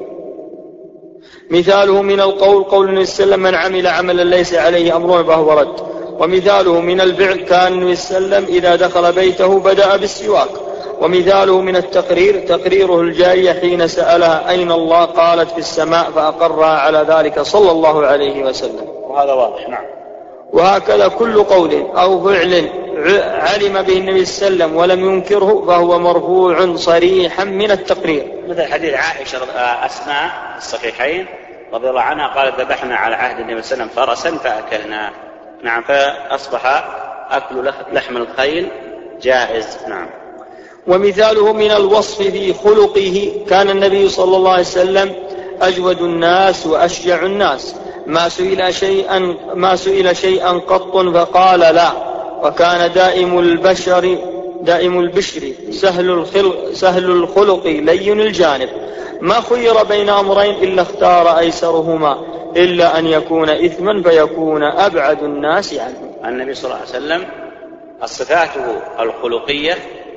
مثاله من القول قول النبي صلى الله عليه وسلم: من عمل عملا ليس عليه أمرنا فهو رد. ومثاله من الفعل كان النبي صلى الله عليه وسلم إذا دخل بيته بدأ بالسواك. ومثاله من التقرير تقريره الجارية حين سألها أين الله قالت في السماء فأقرها على ذلك صلى الله عليه وسلم. وهذا واضح. نعم. وهكذا كل قول أو فعل علم به النبي صلى الله عليه وسلم ولم ينكره فهو مرفوع صريحا من التقرير. مثل حديث عائشة أسماء الصحيحين رضي الله عنها قالت: ذبحنا على عهد النبي صلى الله عليه وسلم فرسا فأكلنا. نعم، فأصبح أكل لحم الخيل جائز. نعم. ومثاله من الوصف في خلقه: كان النبي صلى الله عليه وسلم أجود الناس وأشجع الناس، ما سئل شيئا ما سئل شيئا قط فقال لا، وكان دائم البشر دائم البشر سهل الخلق, سهل الخلق لين الجانب، ما خير بين أمرين إلا اختار أيسرهما، إلا أن يكون إثما فيكون أبعد الناس عنه. النبي صلى الله عليه وسلم صفاته الخلقية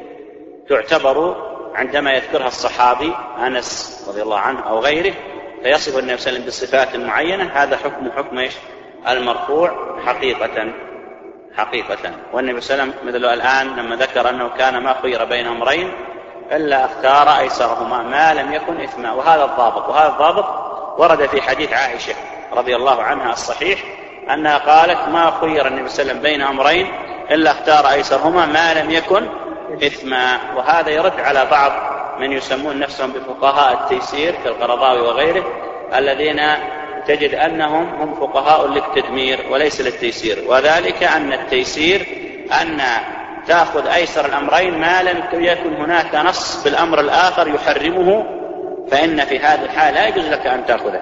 تعتبر عندما يذكرها الصحابي أنس رضي الله عنه أو غيره فيصف النبي صلى الله عليه وسلم بصفات معينة، هذا حكم حكم إيش؟ المرفوع حقيقة حقيقة. والنبي صلى الله عليه وسلم مثل الآن لما ذكر أنه كان ما خير بين أمرين إلا اختار أيسرهما ما لم يكن إثما، وهذا الضابط. وهذا الضابط ورد في حديث عائشة رضي الله عنها الصحيح أنها قالت: ما خير النبي صلى الله عليه وسلم بين أمرين إلا اختار أيسرهما ما لم يكن إثما. وهذا يرد على بعض من يسمون نفسهم بفقهاء التيسير كالقرضاوي وغيره، الذين تجد أنهم هم فقهاء للتدمير وليس للتيسير، وذلك أن التيسير أن تأخذ أيسر الأمرين ما لم يكن هناك نص بالأمر الآخر يحرمه، فإن في هذه الحالة لا يجوز لك أن تأخذه.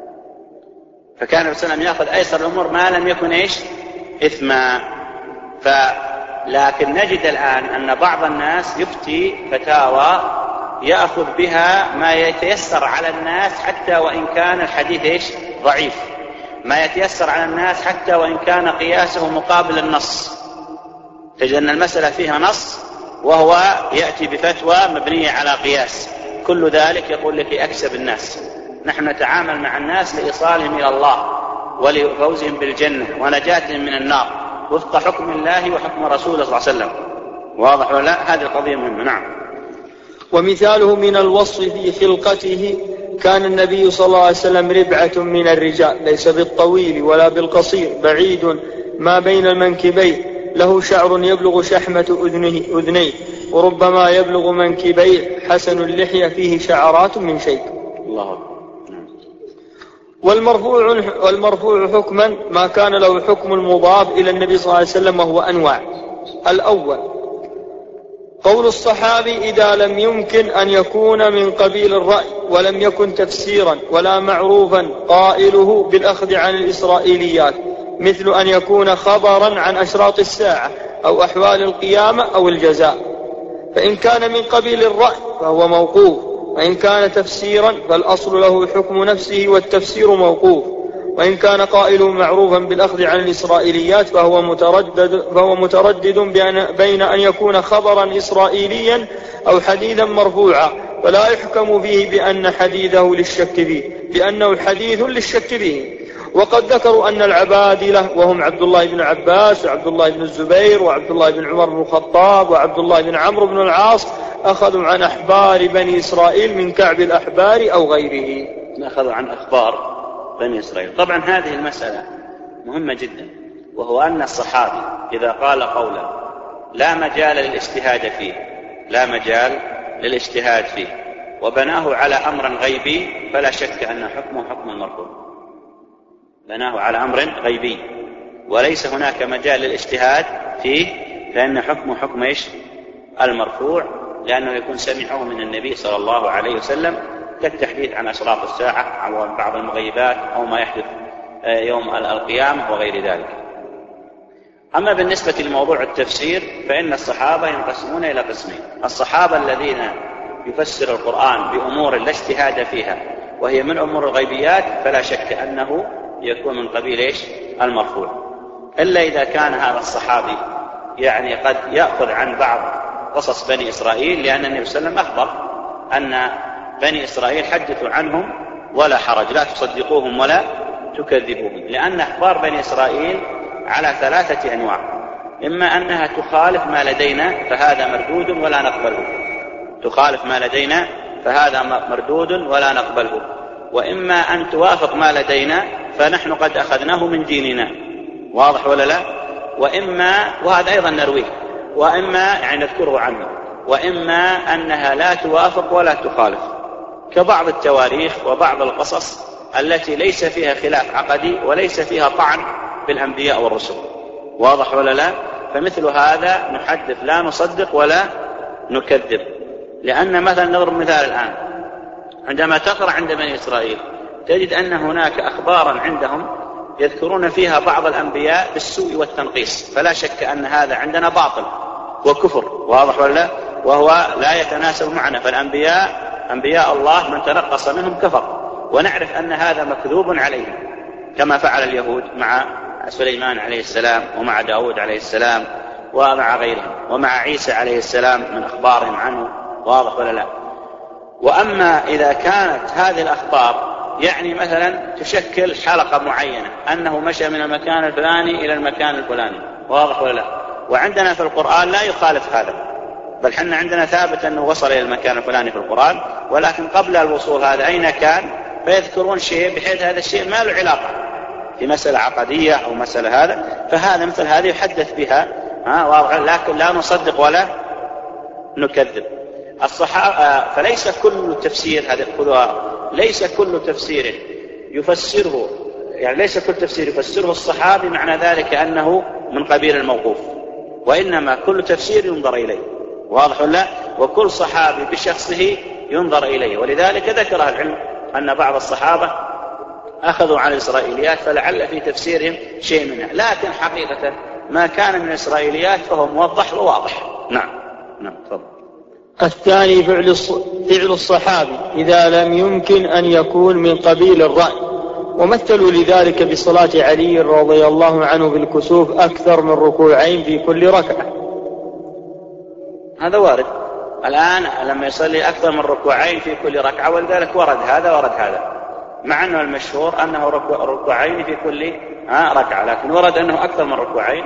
فكان النبي صلى الله عليه وسلم يأخذ أيسر الأمور ما لم يكن إيش؟ إثما. ف لكن نجد الآن أن بعض الناس يفتي فتاوى يأخذ بها ما يتيسر على الناس حتى وإن كان الحديث إيش؟ ضعيف، ما يتيسر على الناس حتى وإن كان قياسه مقابل النص. تجد أن المسألة فيها نص وهو يأتي بفتوى مبنية على قياس، كل ذلك يقول لك أكسب الناس. نحن نتعامل مع الناس لإيصالهم إلى الله ولفوزهم بالجنة ونجاتهم من النار وفق حكم الله وحكم رسوله صلى الله عليه وسلم. واضح ولا؟ هذه القضية مهمة. نعم. ومثاله من الوصف في خلقته: كان النبي صلى الله عليه وسلم ربعة من الرجال، ليس بالطويل ولا بالقصير، بعيد ما بين المنكبين، له شعر يبلغ شحمة أذنه أذنيه، وربما يبلغ منكبيه، حسن اللحية، فيه شعرات من شيء. الله. والمرفوع, والمرفوع حكما ما كان له حكم المضاف إلى النبي صلى الله عليه وسلم، وهو أنواع. الأول قول الصحابي: إذا لم يمكن أن يكون من قبيل الرأي ولم يكن تفسيرا ولا معروفا قائله بالأخذ عن الإسرائيليات، مثل أن يكون خبرا عن أشراط الساعة أو أحوال القيامة أو الجزاء. فإن كان من قبيل الرأي فهو موقوف، وإن كان تفسيرا فالأصل له حكم نفسه والتفسير موقوف، وإن كان قائله معروفا بالأخذ عن الإسرائيليات فهو متردد, فهو متردد بين أن يكون خبرا إسرائيليا أو حديثا مرفوعا، فلا يحكم فيه بأن حديثه للشك فيه، بأنه حديث للشك فيه. وقد ذكروا أن العبادلة وهم عبد الله بن عباس وعبد الله بن الزبير وعبد الله بن عمر بن الخطاب وعبد الله بن عمرو بن العاص أخذوا عن أحبار بني إسرائيل من كعب الأحبار أو غيره. أخذوا عن أخبار بني إسرائيل. طبعا هذه المسألة مهمة جدا، وهو أن الصحابي إذا قال قولا لا مجال للاجتهاد فيه لا مجال للاجتهاد فيه وبناه على أمر غيبي، فلا شك أن حكمه حكم المرفوع. بناه على أمر غيبي وليس هناك مجال للاجتهاد فيه، فإن حكمه حكم إيش؟ المرفوع، لأنه يكون سمعه من النبي صلى الله عليه وسلم، كالتحديث عن أشراط الساعة أو بعض المغيبات أو ما يحدث يوم القيامة وغير ذلك. أما بالنسبة لموضوع التفسير فإن الصحابة ينقسمون إلى قسمين: الصحابة الذين يفسر القرآن بأمور لا اجتهاد فيها وهي من أمور الغيبيات، فلا شك أنه يكون من قبيل إيش؟ المرفوع، إلا إذا كان هذا الصحابي يعني قد يأخذ عن بعض قصص بني إسرائيل، لأن النبي صلى الله عليه وسلم أخبر أن بني إسرائيل حدثوا عنهم ولا حرج، لا تصدقوهم ولا تكذبوهم، لأن أخبار بني إسرائيل على ثلاثة أنواع: إما أنها تخالف ما لدينا فهذا مردود ولا نقبله، تخالف ما لدينا فهذا مردود ولا نقبله، وإما أن توافق ما لدينا فنحن قد أخذناه من ديننا. واضح ولا لا؟ وإما، وهذا أيضا نرويه، وإما يعني نذكره عنه، وإما أنها لا توافق ولا تخالف، كبعض التواريخ وبعض القصص التي ليس فيها خلاف عقدي وليس فيها طعن بالأنبياء والرسل. واضح ولا لا؟ فمثل هذا نحدث لا نصدق ولا نكذب. لأن مثلا نضرب مثال الآن، عندما تقرأ عند بني إسرائيل تجد أن هناك أخبارا عندهم يذكرون فيها بعض الأنبياء بالسوء والتنقيص، فلا شك أن هذا عندنا باطل وكفر. واضح ولا لا؟ وهو لا يتناسب معنا، فالأنبياء أنبياء الله من تنقص منهم كفر، ونعرف أن هذا مكذوب عليهم كما فعل اليهود مع سليمان عليه السلام ومع داود عليه السلام ومع غيرهم، ومع عيسى عليه السلام من أخبارهم عنه. واضح ولا لا؟ وأما إذا كانت هذه الأخبار يعني مثلا تشكل حلقة معينة أنه مشى من المكان الفلاني إلى المكان الفلاني، واضح ولا لا؟ وعندنا في القرآن لا يخالف هذا، بل حنا عندنا ثابت أنه وصل إلى المكان الفلاني في القرآن، ولكن قبل الوصول هذا أين كان؟ فيذكرون شيء بحيث هذا الشيء ما له علاقة في مسألة عقدية أو مسألة هذا، فهذا مثل هذه يحدث بها، ها واضح، لكن لا نصدق ولا نكذب. الصحابة فليس كل تفسير هذه خذوها، ليس كل تفسير يفسره يعني ليس كل تفسير يفسره الصحابي معنى ذلك أنه من قبيل الموقوف، وإنما كل تفسير ينظر إليه. واضح ولا؟ وكل صحابي بشخصه ينظر إليه، ولذلك ذكر العلم أن بعض الصحابة أخذوا عن الإسرائيليات فلعل في تفسيرهم شيء منها، لكن حقيقة ما كان من الإسرائيليات فهو موضح وواضح. نعم نعم تفضل. الثاني فعل فعل الصحابي إذا لم يمكن أن يكون من قبيل الرأي، ومثلوا لذلك بصلاة علي رضي الله عنه بالكسوف أكثر من ركوعين في كل ركعة. هذا وارد الآن لما يصلي أكثر من ركوعين في كل ركعة، ولذلك ورد هذا ورد هذا، مع أنه المشهور أنه ركوعين في كل ركعة، لكن ورد أنه أكثر من ركوعين،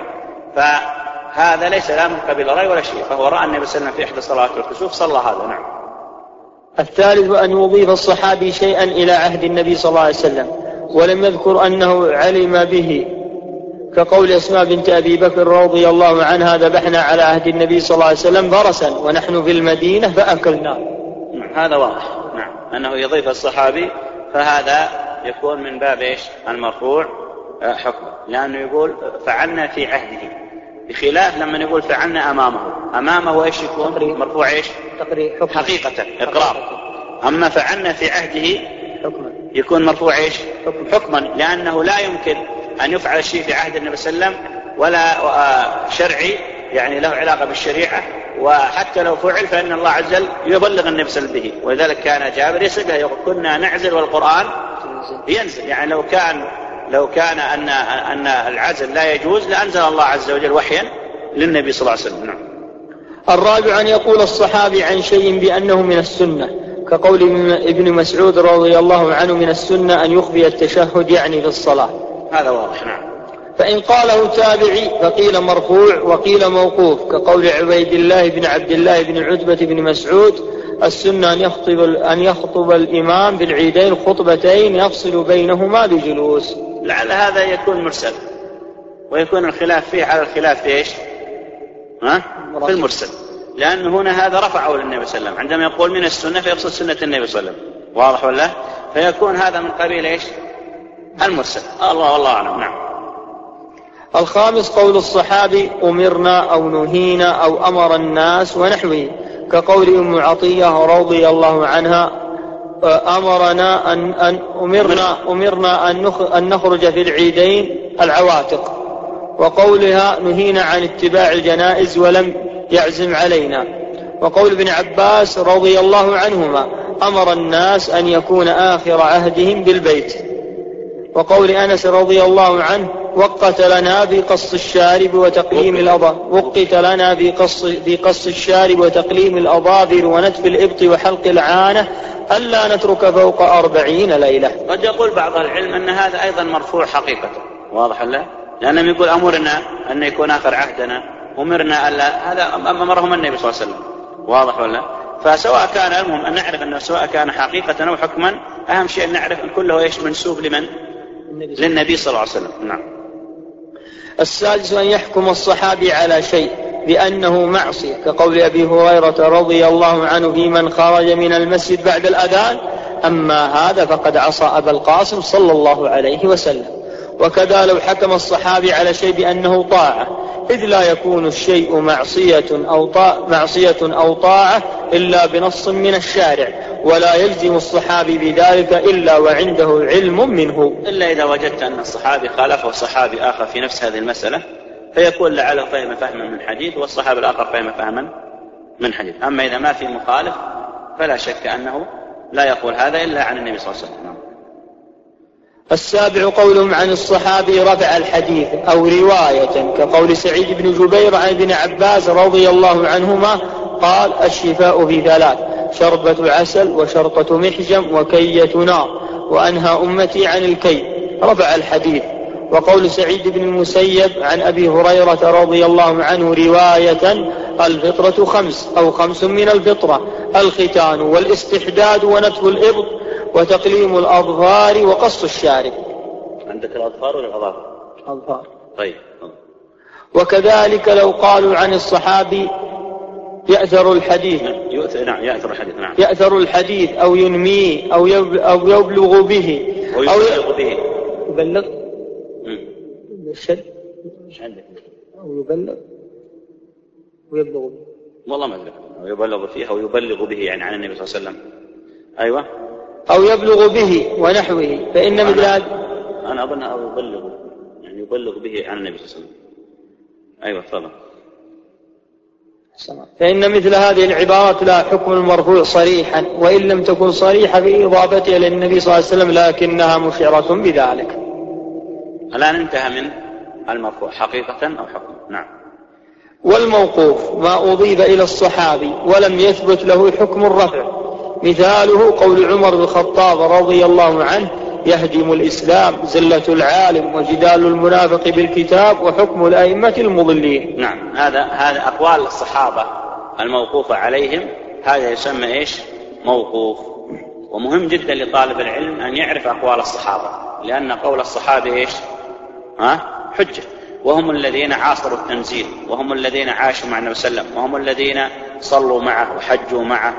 فهذا ليس لا من قبيل الرأي ولا شيء، فهو رأى النبي صلى الله عليه وسلم في إحدى صلاة الكسوف صلى هذا. نعم. الثالث أن يضيف الصحابي شيئا إلى عهد النبي صلى الله عليه وسلم ولم يذكر أنه علم به، كقول أسماء بنت أبي بكر رضي الله عنها ذبحنا على عهد النبي صلى الله عليه وسلم برسا ونحن في المدينة فأكلنا. هذا واضح. نعم، أنه يضيف الصحابي فهذا يكون من باب إيش؟ المرفوع حكم، لأنه يقول فعلنا في عهده، بخلاف لما يقول فعلنا أمامه. أمامه إيش يكون؟ مرفوع إيش؟ حقيقة إقرار. أما فعلنا في عهده يكون مرفوع إيش؟ حكما، لأنه لا يمكن أن يفعل الشيء في عهد النبي صلى الله عليه وسلم ولا شرعي يعني له علاقة بالشريعة، وحتى لو فعل فإن الله عز وجل يبلغ النبي صلى الله عليه وسلم به. ولذلك كان جابر يسأله يقول كنا نعزل والقرآن ينزل، يعني لو كان لو كان أن أن العزل لا يجوز لأنزل الله عز وجل وحيا للنبي صلى الله عليه وسلم. نعم. الرابع أن يقول الصحابي عن شيء بأنه من السنة، كقول ابن مسعود رضي الله عنه من السنة أن يخفي التشهد يعني في الصلاة. هذا واضح. نعم. فإن قاله تابعي فقيل مرفوع وقيل موقوف، كقول عبيد الله بن عبد الله بن عتبة بن مسعود السنة أن يخطب, أن يخطب الإمام بالعيدين خطبتين يفصل بينهما بجلوس. لعل هذا يكون مرسل، ويكون الخلاف فيه على الخلاف في إيش؟ ها؟ في المرسل، لأن هنا هذا رفعه للنبي صلى الله عليه وسلم عندما يقول من السنة فيقصد سنة النبي صلى الله عليه وسلم. واضح ولا؟ فيكون هذا من قبيل إيش؟ المرسل. الله والله أعلم. نعم. الخامس قول الصحابي أمرنا أو نهينا أو أمر الناس ونحوه، كقول أم عطية رضي الله عنها أمرنا أن, أن أمرنا, أمرنا أن, نخ أن نخرج في العيدين العواتق، وقولها نهينا عن اتباع الجنائز ولم يعزم علينا، وقول ابن عباس رضي الله عنهما أمر الناس أن يكون آخر عهدهم بالبيت، وقول أنس رضي الله عنه وقت لنا بقص الشارب وتقليم الأظافر وقت لنا بقص, بقص الشارب وتقليم الأظافر ونتف الإبط وحلق العانة ألا نترك فوق أربعين ليلة. قد يقول بعض العلم أن هذا أيضا مرفوع حقيقة. واضح لا؟ لأنهم يقول أمرنا أن يكون آخر عهدنا، أمرنا ألا، هذا أمرهم النبي صلى الله عليه وسلم. واضح ولا؟ فسواء كان المهم أن نعرف أنه سواء كان حقيقة أو حكما، أهم شيء أن نعرف أن كله إيش منسوب لمن؟ للنبي صلى الله عليه وسلم. نعم. السادس أن يحكم الصحابي على شيء بأنه معصية، كقول أبي هريرة رضي الله عنه في من خرج من المسجد بعد الأذان أما هذا فقد عصى أبا القاسم صلى الله عليه وسلم. وكذا لو حكم الصحابي على شيء بأنه طاعة، إذ لا يكون الشيء معصية أو طاعة, معصية أو طاعة إلا بنص من الشارع، ولا يلزم الصحابي بذلك إلا وعنده علم منه، إلا إذا وجدت أن الصحابي خالفه صحابي آخر في نفس هذه المسألة فيكون لعله فهم فهما من حديث والصحابي الآخر فهم فهما من حديث. أما إذا ما في مخالف فلا شك أنه لا يقول هذا إلا عن النبي صلى الله عليه وسلم. السابع قولهم عن الصحابي رفع الحديث أو رواية، كقول سعيد بن جبير عن ابن عباس رضي الله عنهما قال: الشفاء في ثلاث: شربة عسل وشرطة محجم وكية نار، وأنهى أمتي عن الكي. رفع الحديث. وقول سعيد بن المسيب عن أبي هريرة رضي الله عنه رواية: الفطرة خمس أو خمس من الفطرة: الختان والاستحداد ونتف الإبط وتقليم الأظفار وقص الشارب. عندك الأظفار ولا الأظافر؟ أظفار. طيب. وكذلك لو قالوا عن الصحابي يأثر الحديث، نعم يأثر الحديث، نعم يأثر الحديث أو ينميه أو أو يبلغ به أو يبلغ به يبلغ الشد مش عندك أو يبلغ ويبلغ به، والله ما أدري، أو يبلغ فيه أو يبلغ به يعني عن النبي صلى الله عليه وسلم. أيوة، أو يبلغ به ونحوه، فإن مثل هذا أنا أظن أو يبلغ يعني يبلغ به عن النبي صلى الله عليه وسلم. أيوة تفضل. فإن مثل هذه العبارات لا حكم المرفوع صريحا، وإن لم تكن صريحة في إضافتها للنبي صلى الله عليه وسلم لكنها مشعرة بذلك. الآن انتهى من المرفوع حقيقة أو حكم. نعم. والموقوف ما أضيف إلى الصحابي ولم يثبت له حكم الرفع، مثاله قول عمر بن الخطاب رضي الله عنه: يهدم الإسلام زلة العالم وجدال المنافق بالكتاب وحكم الأئمة المضلين. نعم، هذا هذا أقوال الصحابة الموقوفة عليهم، هذا يسمى إيش؟ موقوف. ومهم جدا لطالب العلم أن يعرف أقوال الصحابة، لأن قول الصحابة إيش؟ ها؟ حجة، وهم الذين عاصروا التنزيل، وهم الذين عاشوا مع النبي صلى الله عليه وسلم، وهم الذين صلوا معه وحجوا معه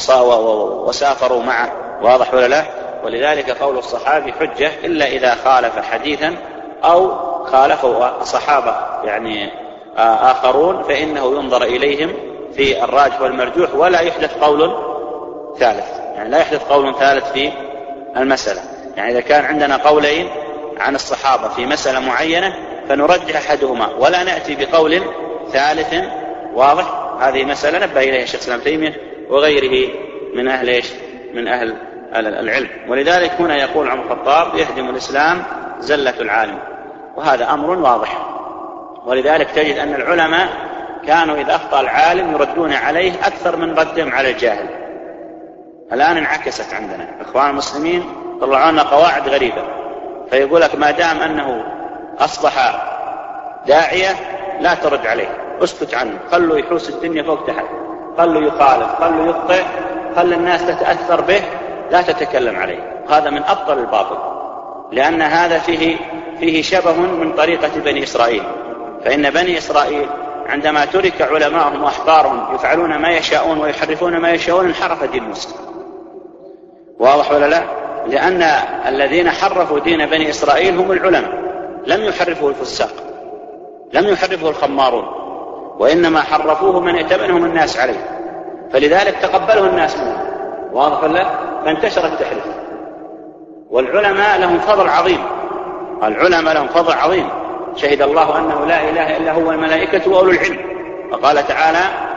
وسافروا معه. واضح ولا لا؟ ولذلك قول الصحابي حجة إلا إذا خالف حديثا أو خالفوا صحابة يعني آخرون، فإنه ينظر إليهم في الراجح والمرجوح، ولا يحدث قول ثالث، يعني لا يحدث قول ثالث في المسألة. يعني إذا كان عندنا قولين عن الصحابة في مسألة معينة فنرجح أحدهما ولا نأتي بقول ثالث. واضح؟ هذه مسألة نبه إليها الشيخ الإسلام ابن تيمية وغيره من أهل إيش؟ من أهل العلم. ولذلك هنا يقول عمر الخطاب: يهدم الإسلام زلة العالم، وهذا أمر واضح. ولذلك تجد أن العلماء كانوا إذا أخطأ العالم يردون عليه أكثر من ردهم على الجاهل. الآن انعكست عندنا إخوان المسلمين طلعوا لنا قواعد غريبة، فيقول لك ما دام أنه أصبح داعية لا ترد عليه، اسكت عنه، خلوا يحوس الدنيا فوق تحت، خلوا يخالف، خلوا يخطئ، خلوا الناس تتأثر به، لا تتكلم عليه. هذا من أبطل الباطل، لأن هذا فيه فيه شبه من طريقة بني إسرائيل. فإن بني إسرائيل عندما ترك علماءهم وأحبارهم يفعلون ما يشاءون ويحرفون ما يشاءون انحرف دين موسى. واضح ولا لا؟ لأن الذين حرفوا دين بني إسرائيل هم العلماء، لم يحرفه الفساق، لم يحرفه الخمارون، وإنما حرفوه من ائتمنهم الناس عليه، فلذلك تقبله الناس منه. واضح ولا لا؟ فانتشر التحريف. والعلماء لهم فضل عظيم، العلماء لهم فضل عظيم، شهد الله أنه لا إله إلا هو الملائكة وأولو العلم. وقال تعالى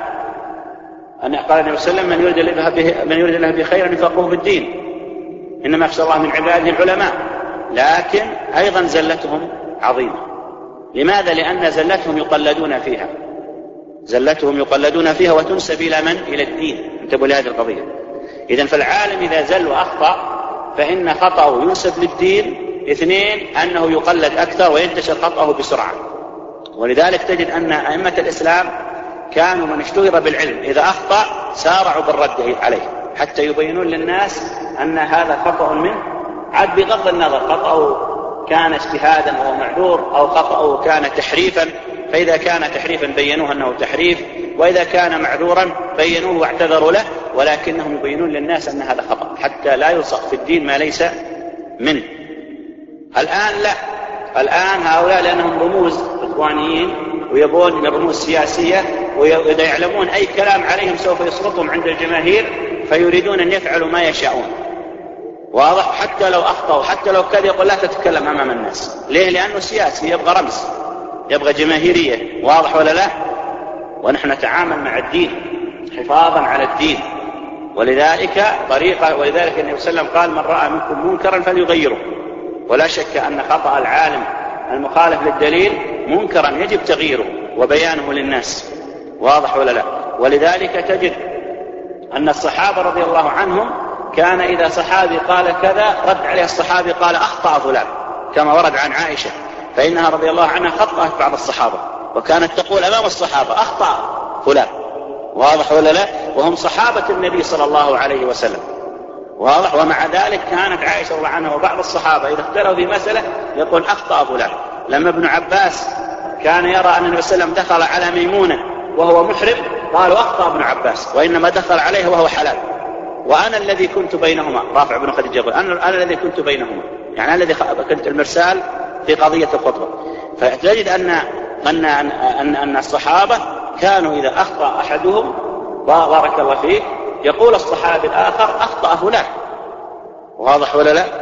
أن قال النبي صلى الله عليه وسلم: من يريد الله به من يريد الله بخير يفقهه في الدين، إنما يخشى الله من عباده العلماء. لكن أيضا زلتهم عظيمة. لماذا؟ لأن زلتهم يقلدون فيها، زلتهم يقلدون فيها وتنسب إلى من؟ إلى الدين. انتبهوا لهذه القضية. إذن فالعالم إذا زل وأخطأ فإن خطأه ينسب للدين. اثنين، أنه يقلد أكثر وينتشر خطأه بسرعة. ولذلك تجد أن أئمة الإسلام كانوا من اشتهر بالعلم إذا أخطأ سارعوا بالرد عليه حتى يبينون للناس أن هذا خطأ منه، عاد بغض النظر خطأه كان اجتهادا وهو معذور أو خطأه كان تحريفا، فإذا كان تحريفا بينوه أنه تحريف، وإذا كان معذورا بينوه واعتذروا له، ولكنهم يبينون للناس أن هذا خطأ حتى لا يلصق في الدين ما ليس منه. الآن لا، الآن هؤلاء لأنهم رموز إخوانيين ويبون من رموز سياسية، وإذا يعلمون أي كلام عليهم سوف يسقطهم عند الجماهير، فيريدون أن يفعلوا ما يشاءون. واضح؟ حتى لو أخطأوا، حتى لو كذا، يقول لا تتكلم أمام الناس. ليه؟ لأنه سياسي، يبغى رمز، يبغى جماهيرية. واضح ولا لا؟ ونحن نتعامل مع الدين حفاظا على الدين، ولذلك طريقة ولذلك النبي صلى الله عليه وسلم قال: من رأى منكم منكرا فليغيره. ولا شك أن خطأ العالم المخالف للدليل منكرا يجب تغييره وبيانه للناس. واضح ولا لا؟ ولذلك تجد أن الصحابة رضي الله عنهم كان إذا صحابي قال كذا رد عليه الصحابي قال: أخطأ فلان، كما ورد عن عائشة، فإنها رضي الله عنها خطأت بعض الصحابة، وكانت تقول أمام الصحابة: أخطأ فلان. واضح ولا لا؟ وهم صحابة النبي صلى الله عليه وسلم. واضح؟ ومع ذلك كانت عائشة رضي الله عنها وبعض الصحابة إذا اختلفوا في مسألة يقول: أخطأ فلان. لما ابن عباس كان يرى أن النبي صلى الله عليه وسلم دخل على ميمونة وهو محرم، قالوا: أخطأ ابن عباس، وإنما دخل عليه وهو حلال، وأنا الذي كنت بينهما. رافع بن خديجة يقول: أنا الذي كنت بينهما، يعني الذي كنت المرسال في قضية الخطبة. فتجد أن أن أن أن الصحابة كانوا إذا أخطأ أحدهم بارك الله فيه يقول الصحابي الآخر: أخطأ فلان. واضح ولا لا؟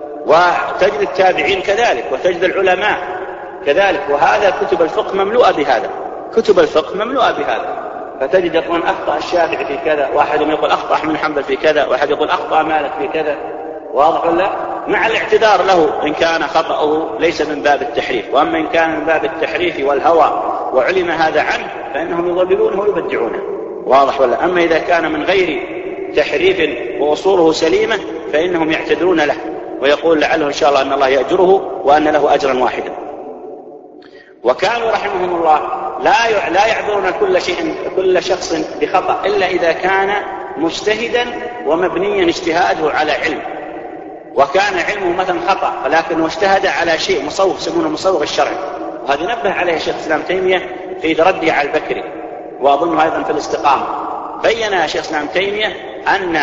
وتجد التابعين كذلك، وتجد العلماء كذلك، وهذا كتب الفقه مملوءة بهذا، كتب الفقه مملوءة بهذا. فتجد يقول: أخطأ الشافعي في كذا، واحد يقول: أخطأ أحمد بن حنبل في كذا، واحد يقول: أخطأ مالك في كذا. واضح ولا؟ مع الاعتذار له إن كان خطأه ليس من باب التحريف، وأما إن كان من باب التحريف والهوى وعلم هذا عنه فإنهم يضللونه ويبدعونه. واضح ولا؟ أما إذا كان من غير تحريف وأصوله سليمة فإنهم يعتذرون له، ويقول لعله إن شاء الله أن الله يأجره وأن له أجرا واحدا. وكانوا رحمهم الله لا لا يعذرون كل شيء كل شخص بخطأ إلا إذا كان مجتهدا ومبنيا اجتهاده على علم، وكان علمه مثلا خطأ ولكن اجتهد على شيء مصوغ، يسمونه المصوغ الشرعي. وهذا نبه عليه شيخ الإسلام تيمية في رده على البكري، وأظنه أيضا في الاستقامة. بين شيخ الإسلام تيمية أن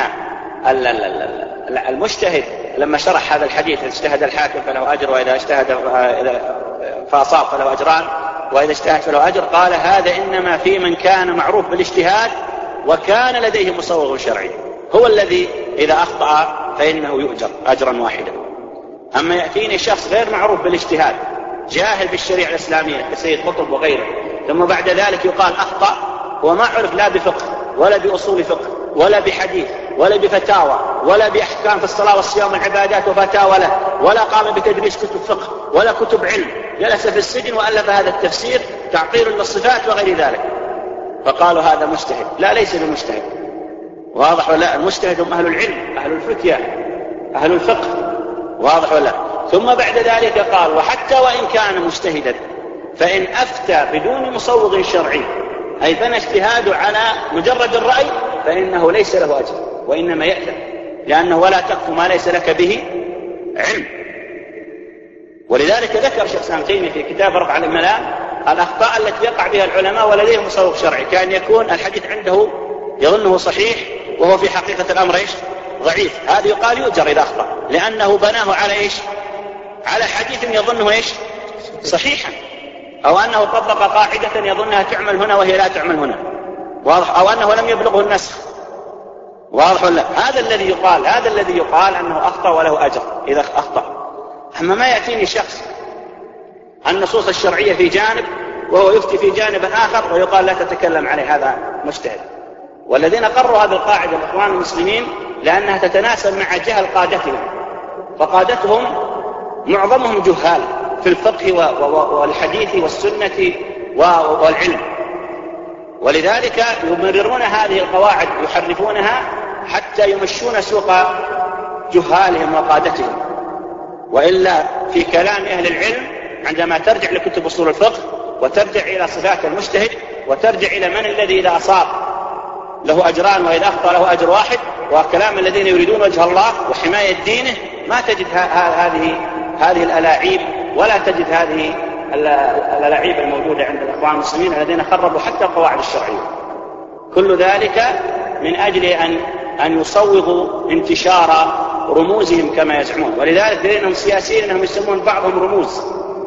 المجتهد لما شرح هذا الحديث: اجتهد الحاكم فله أجر، وإذا اجتهد فأصاب فله أجران، وإذا اجتهد فله أجر، قال: هذا إنما في من كان معروف بالاجتهاد وكان لديه مصوغ شرعي، هو الذي إذا أخطأ فإنه يؤجر أجرا واحدا. أما يأتيني شخص غير معروف بالاجتهاد، جاهل بالشريعة الإسلامية كسيد قطب وغيره، ثم بعد ذلك يقال أخطأ، وما عرف لا بفقه ولا بأصول فقه ولا بحديث ولا بفتاوى ولا بأحكام في الصلاة والصيام والعبادات وفتاوى له، ولا قام بتدريس كتب فقه ولا كتب علم، جلس في السجن وألف هذا التفسير تعطيل للصفات وغير ذلك، فقالوا هذا مجتهد. لا، ليس بمجتهد. واضح ولا؟ المجتهد هم أهل العلم، أهل الفتية، أهل الفقه. واضح ولا؟ ثم بعد ذلك قال: وحتى وإن كان مجتهدا فإن أفتى بدون مصوغ شرعي، أي بنى اجتهاده على مجرد الرأي، فإنه ليس له أجر وإنما يأثم، لأنه ولا تقف ما ليس لك به علم. ولذلك ذكر شيخ الإسلام تيمية في كتاب رفع الملام الأخطاء التي يقع بها العلماء ولديهم مصوغ شرعي، كان يكون الحديث عنده يظنه صحيح وهو في حقيقة الأمر إيش؟ ضعيف. هذا يقال يؤجر إذا أخطأ، لأنه بناه على إيش؟ على حديث يظنه إيش؟ صحيحا، أو أنه طبق قاعدة يظنها تعمل هنا وهي لا تعمل هنا. واضح؟ أو أنه لم يبلغه النسخ. واضح ولا؟ هذا الذي يقال هذا الذي يقال أنه أخطأ وله أجر إذا أخطأ. أما ما يأتيني شخص النصوص الشرعية في جانب وهو يفتي في جانب آخر ويقال لا تتكلم عليه، هذا مجتهد. والذين قرروا هذه القاعدة الإخوان المسلمين لأنها تتناسب مع جهل قادتهم، فقادتهم معظمهم جهال في الفقه والحديث والسنة والعلم، ولذلك يمررون هذه القواعد يحرفونها حتى يمشون سوق جهالهم وقادتهم. وإلا في كلام أهل العلم عندما ترجع لكتب أصول الفقه وترجع إلى صفات المجتهد وترجع إلى من الذي إذا أصاب له أجران وإذا أخطأ له أجر واحد، وكلام الذين يريدون وجه الله وحماية دينه، ما تجد هذه هذه الألاعيب ولا تجد هذه الألاعيب الموجودة عند الإخوان المسلمين الذين خربوا حتى القواعد الشرعية. كل ذلك من أجل أن أن يصوغوا انتشار رموزهم كما يزعمون. ولذلك لأنهم سياسيين أنهم يسمون بعضهم رموز،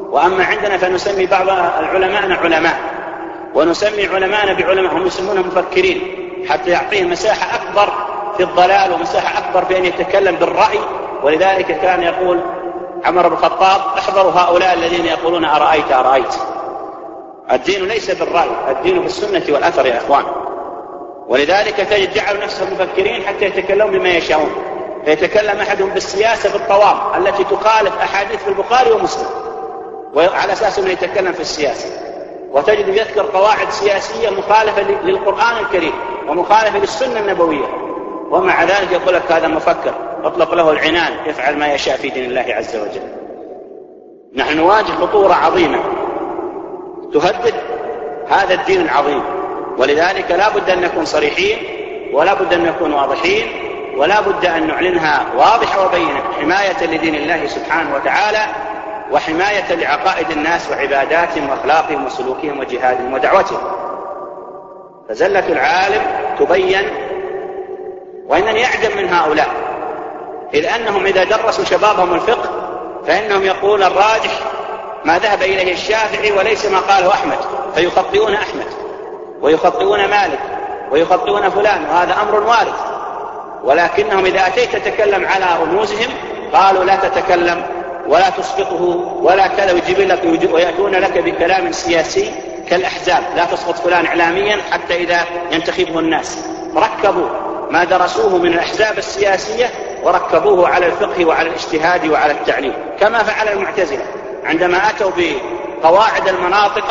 وأما عندنا فنسمي بعض العلماء علماء، ونسمي علماءنا بعلماء، هم يسمونهم مفكرين، حتى يعطيه مساحة أكبر في الضلال ومساحة أكبر بأن يتكلم بالرأي. ولذلك كان يقول عمر بن الخطاب: احذروا هؤلاء الذين يقولون أرأيت أرأيت. الدين ليس بالرأي، الدين بالسنة والأثر يا إخوان. ولذلك تجد جعلوا نفسهم مفكرين حتى يتكلمون بما يشاءون. فيتكلم أحدهم بالسياسة بالطوام التي تخالف أحاديث في البخاري ومسلم، وعلى أساس أنه يتكلم في السياسة، وتجد يذكر قواعد سياسية مخالفة للقرآن الكريم ومخالفة للسنة النبوية، ومع ذلك يقول لك هذا مفكر، اطلق له العنان، يفعل ما يشاء في دين الله عز وجل. نحن نواجه خطورة عظيمة تهدد هذا الدين العظيم، ولذلك لا بد أن نكون صريحين، ولا بد أن نكون واضحين، ولا بد أن نعلنها واضحة وبينة، حماية لدين الله سبحانه وتعالى، وحماية لعقائد الناس وعباداتهم وأخلاقهم وسلوكهم وجهادهم ودعوتهم. فزلة العالم تبين، وإنني أعجب من هؤلاء، إذ أنهم إذا درسوا شبابهم الفقه فإنهم يقول الراجح ما ذهب إليه الشافعي وليس ما قاله أحمد، فيخطئون أحمد ويخطئون مالك ويخطئون فلان، وهذا أمر وارد. ولكنهم إذا أتيت تتكلم على رموزهم قالوا لا تتكلم ولا تسقطه ولا كذا، ويجيب لك ويأتون لك بكلام سياسي كالأحزاب: لا تسقط فلان إعلاميا حتى إذا ينتخبه الناس. ركبوا ما درسوه من الأحزاب السياسية وركبوه على الفقه وعلى الاجتهاد وعلى التعليم، كما فعل المعتزلة عندما أتوا بقواعد المناطقة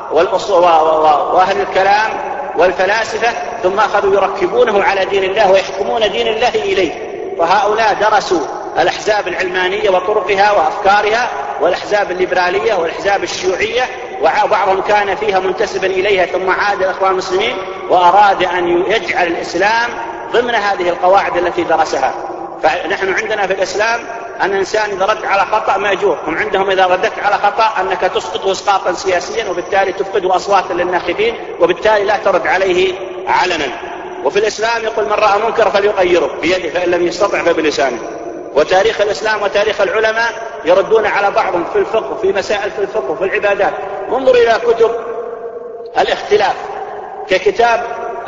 وأهل الكلام والفلاسفة، ثم أخذوا يركبونه على دين الله ويحكمون دين الله إليه. فهؤلاء درسوا الأحزاب العلمانية وطرقها وأفكارها، والأحزاب الليبرالية والأحزاب الشيوعية، وبعضهم كان فيها منتسبا إليها ثم عاد الأخوان المسلمين وأراد أن يجعل الإسلام ضمن هذه القواعد التي درسها. فنحن عندنا في الإسلام أن الإنسان إذا رد على خطأ مأجور، هم عندهم إذا ردت على خطأ أنك تسقطه إسقاطا سياسيا، وبالتالي تفقده أصواتا للناخبين، وبالتالي لا ترد عليه علنا. وفي الإسلام يقول من رأى منكر فليغيره بيده فإن لم يستطع فبلسانه. وتاريخ الإسلام وتاريخ العلماء يردون على بعضهم في الفقه، في مسائل في الفقه وفي العبادات. انظر إلى كتب الاختلاف ككتاب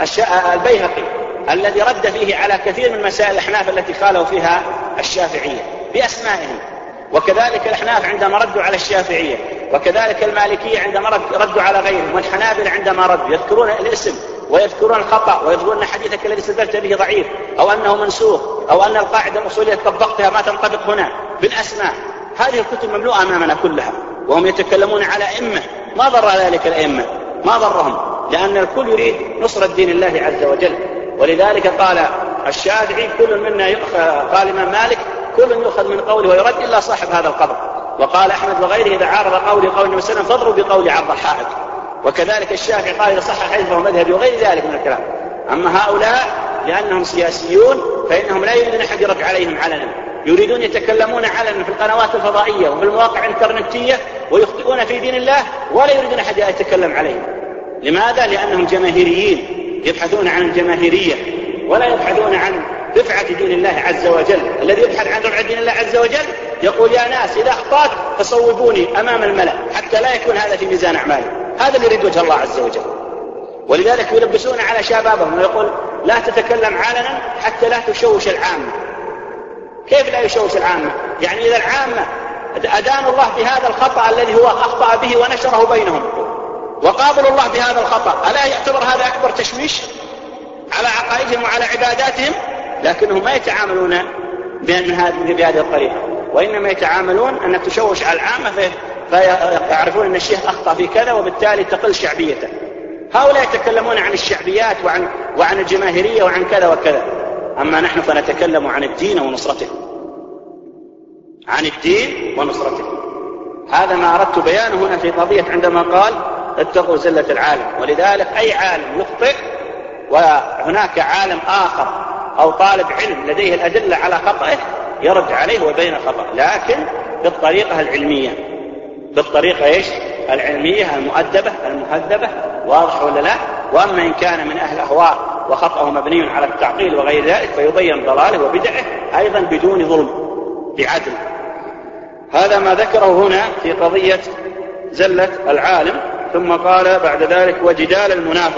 البيهقي الذي رد فيه على كثير من مسائل الأحناف التي خالوا فيها الشافعية بأسمائهم، وكذلك الأحناف عندما ردوا على الشافعية، وكذلك المالكية عندما ردوا على غيرهم، والحنابلة عندما ردوا يذكرون الاسم ويذكرون الخطأ ويذكرون حديثك الذي استدلت به ضعيف، أو أنه منسوخ، أو أن القاعدة الأصولية طبقتها ما تنطبق هنا بالأسماء. هذه الكتب مملوءة أمامنا كلها، وهم يتكلمون على أئمة ما ضر ذلك الأئمة، ما ضرهم، لأن الكل يريد نصرة دين الله عز وجل. ولذلك قال الشافعي كل منا يؤخذ، قال الإمام مالك كل يؤخذ من قوله ويرد إلا صاحب هذا القبر. وقال أحمد وغيره إذا عارض قولي قول النبي صلى الله عليه وسلم فاضروا بقول عرض الحائط. وكذلك الشافعي قال إذا صح حديث فهو مذهبي، وغير ذلك من الكلام. أما هؤلاء لأنهم سياسيون فإنهم لا يريدون أحد يرد عليهم علنا، يريدون يتكلمون علنا في القنوات الفضائية وفي المواقع الإنترنتية ويخطئون في دين الله، ولا يريدون أحد يتكلم عليهم. لماذا؟ لأنهم جماهيريين يبحثون عن الجماهيرية ولا يبحثون عن رفعة دين الله عز وجل. الذي يبحث عن رفعة دين الله عز وجل يقول يا ناس إذا أخطأت فصوبوني أمام الملأ حتى لا يكون هذا في ميزان أعمالي. هذا اللي يريد وجه الله عز وجل. ولذلك يلبسون على شبابهم ويقول لا تتكلم علنا حتى لا تشوش العامة. كيف لا يشوش العامة؟ يعني إذا العامة أدان الله بهذا الخطأ الذي هو أخطأ به ونشره بينهم، وقابل الله بهذا الخطأ، ألا يعتبر هذا أكبر تشويش على عقائدهم وعلى عباداتهم؟ لكنهم ما يتعاملون بهذه الطريقة، وإنما يتعاملون أنك تشوش على العامة فيعرفون أن الشيخ أخطأ في كذا وبالتالي تقل شعبيته. هؤلاء يتكلمون عن الشعبيات وعن, وعن الجماهيرية وعن كذا وكذا، أما نحن فنتكلم عن الدين ونصرته، عن الدين ونصرته. هذا ما أردت بيانه هنا في قضية عندما قال اتقوا زلة العالم. ولذلك أي عالم يخطئ وهناك عالم آخر أو طالب علم لديه الأدلة على خطئه يرد عليه وبين خطأ، لكن بالطريقة العلمية، بالطريقة إيش؟ العلمية المؤدبة المهذبة. واضح ولا لا؟ وأما إن كان من أهل أهواء وخطأه مبني على التعطيل وغير ذلك فيبين ضلاله وبدعه أيضا بدون ظلم، بعدل. هذا ما ذكره هنا في قضية زلة العالم. ثم قال بعد ذلك وجدال المنافق.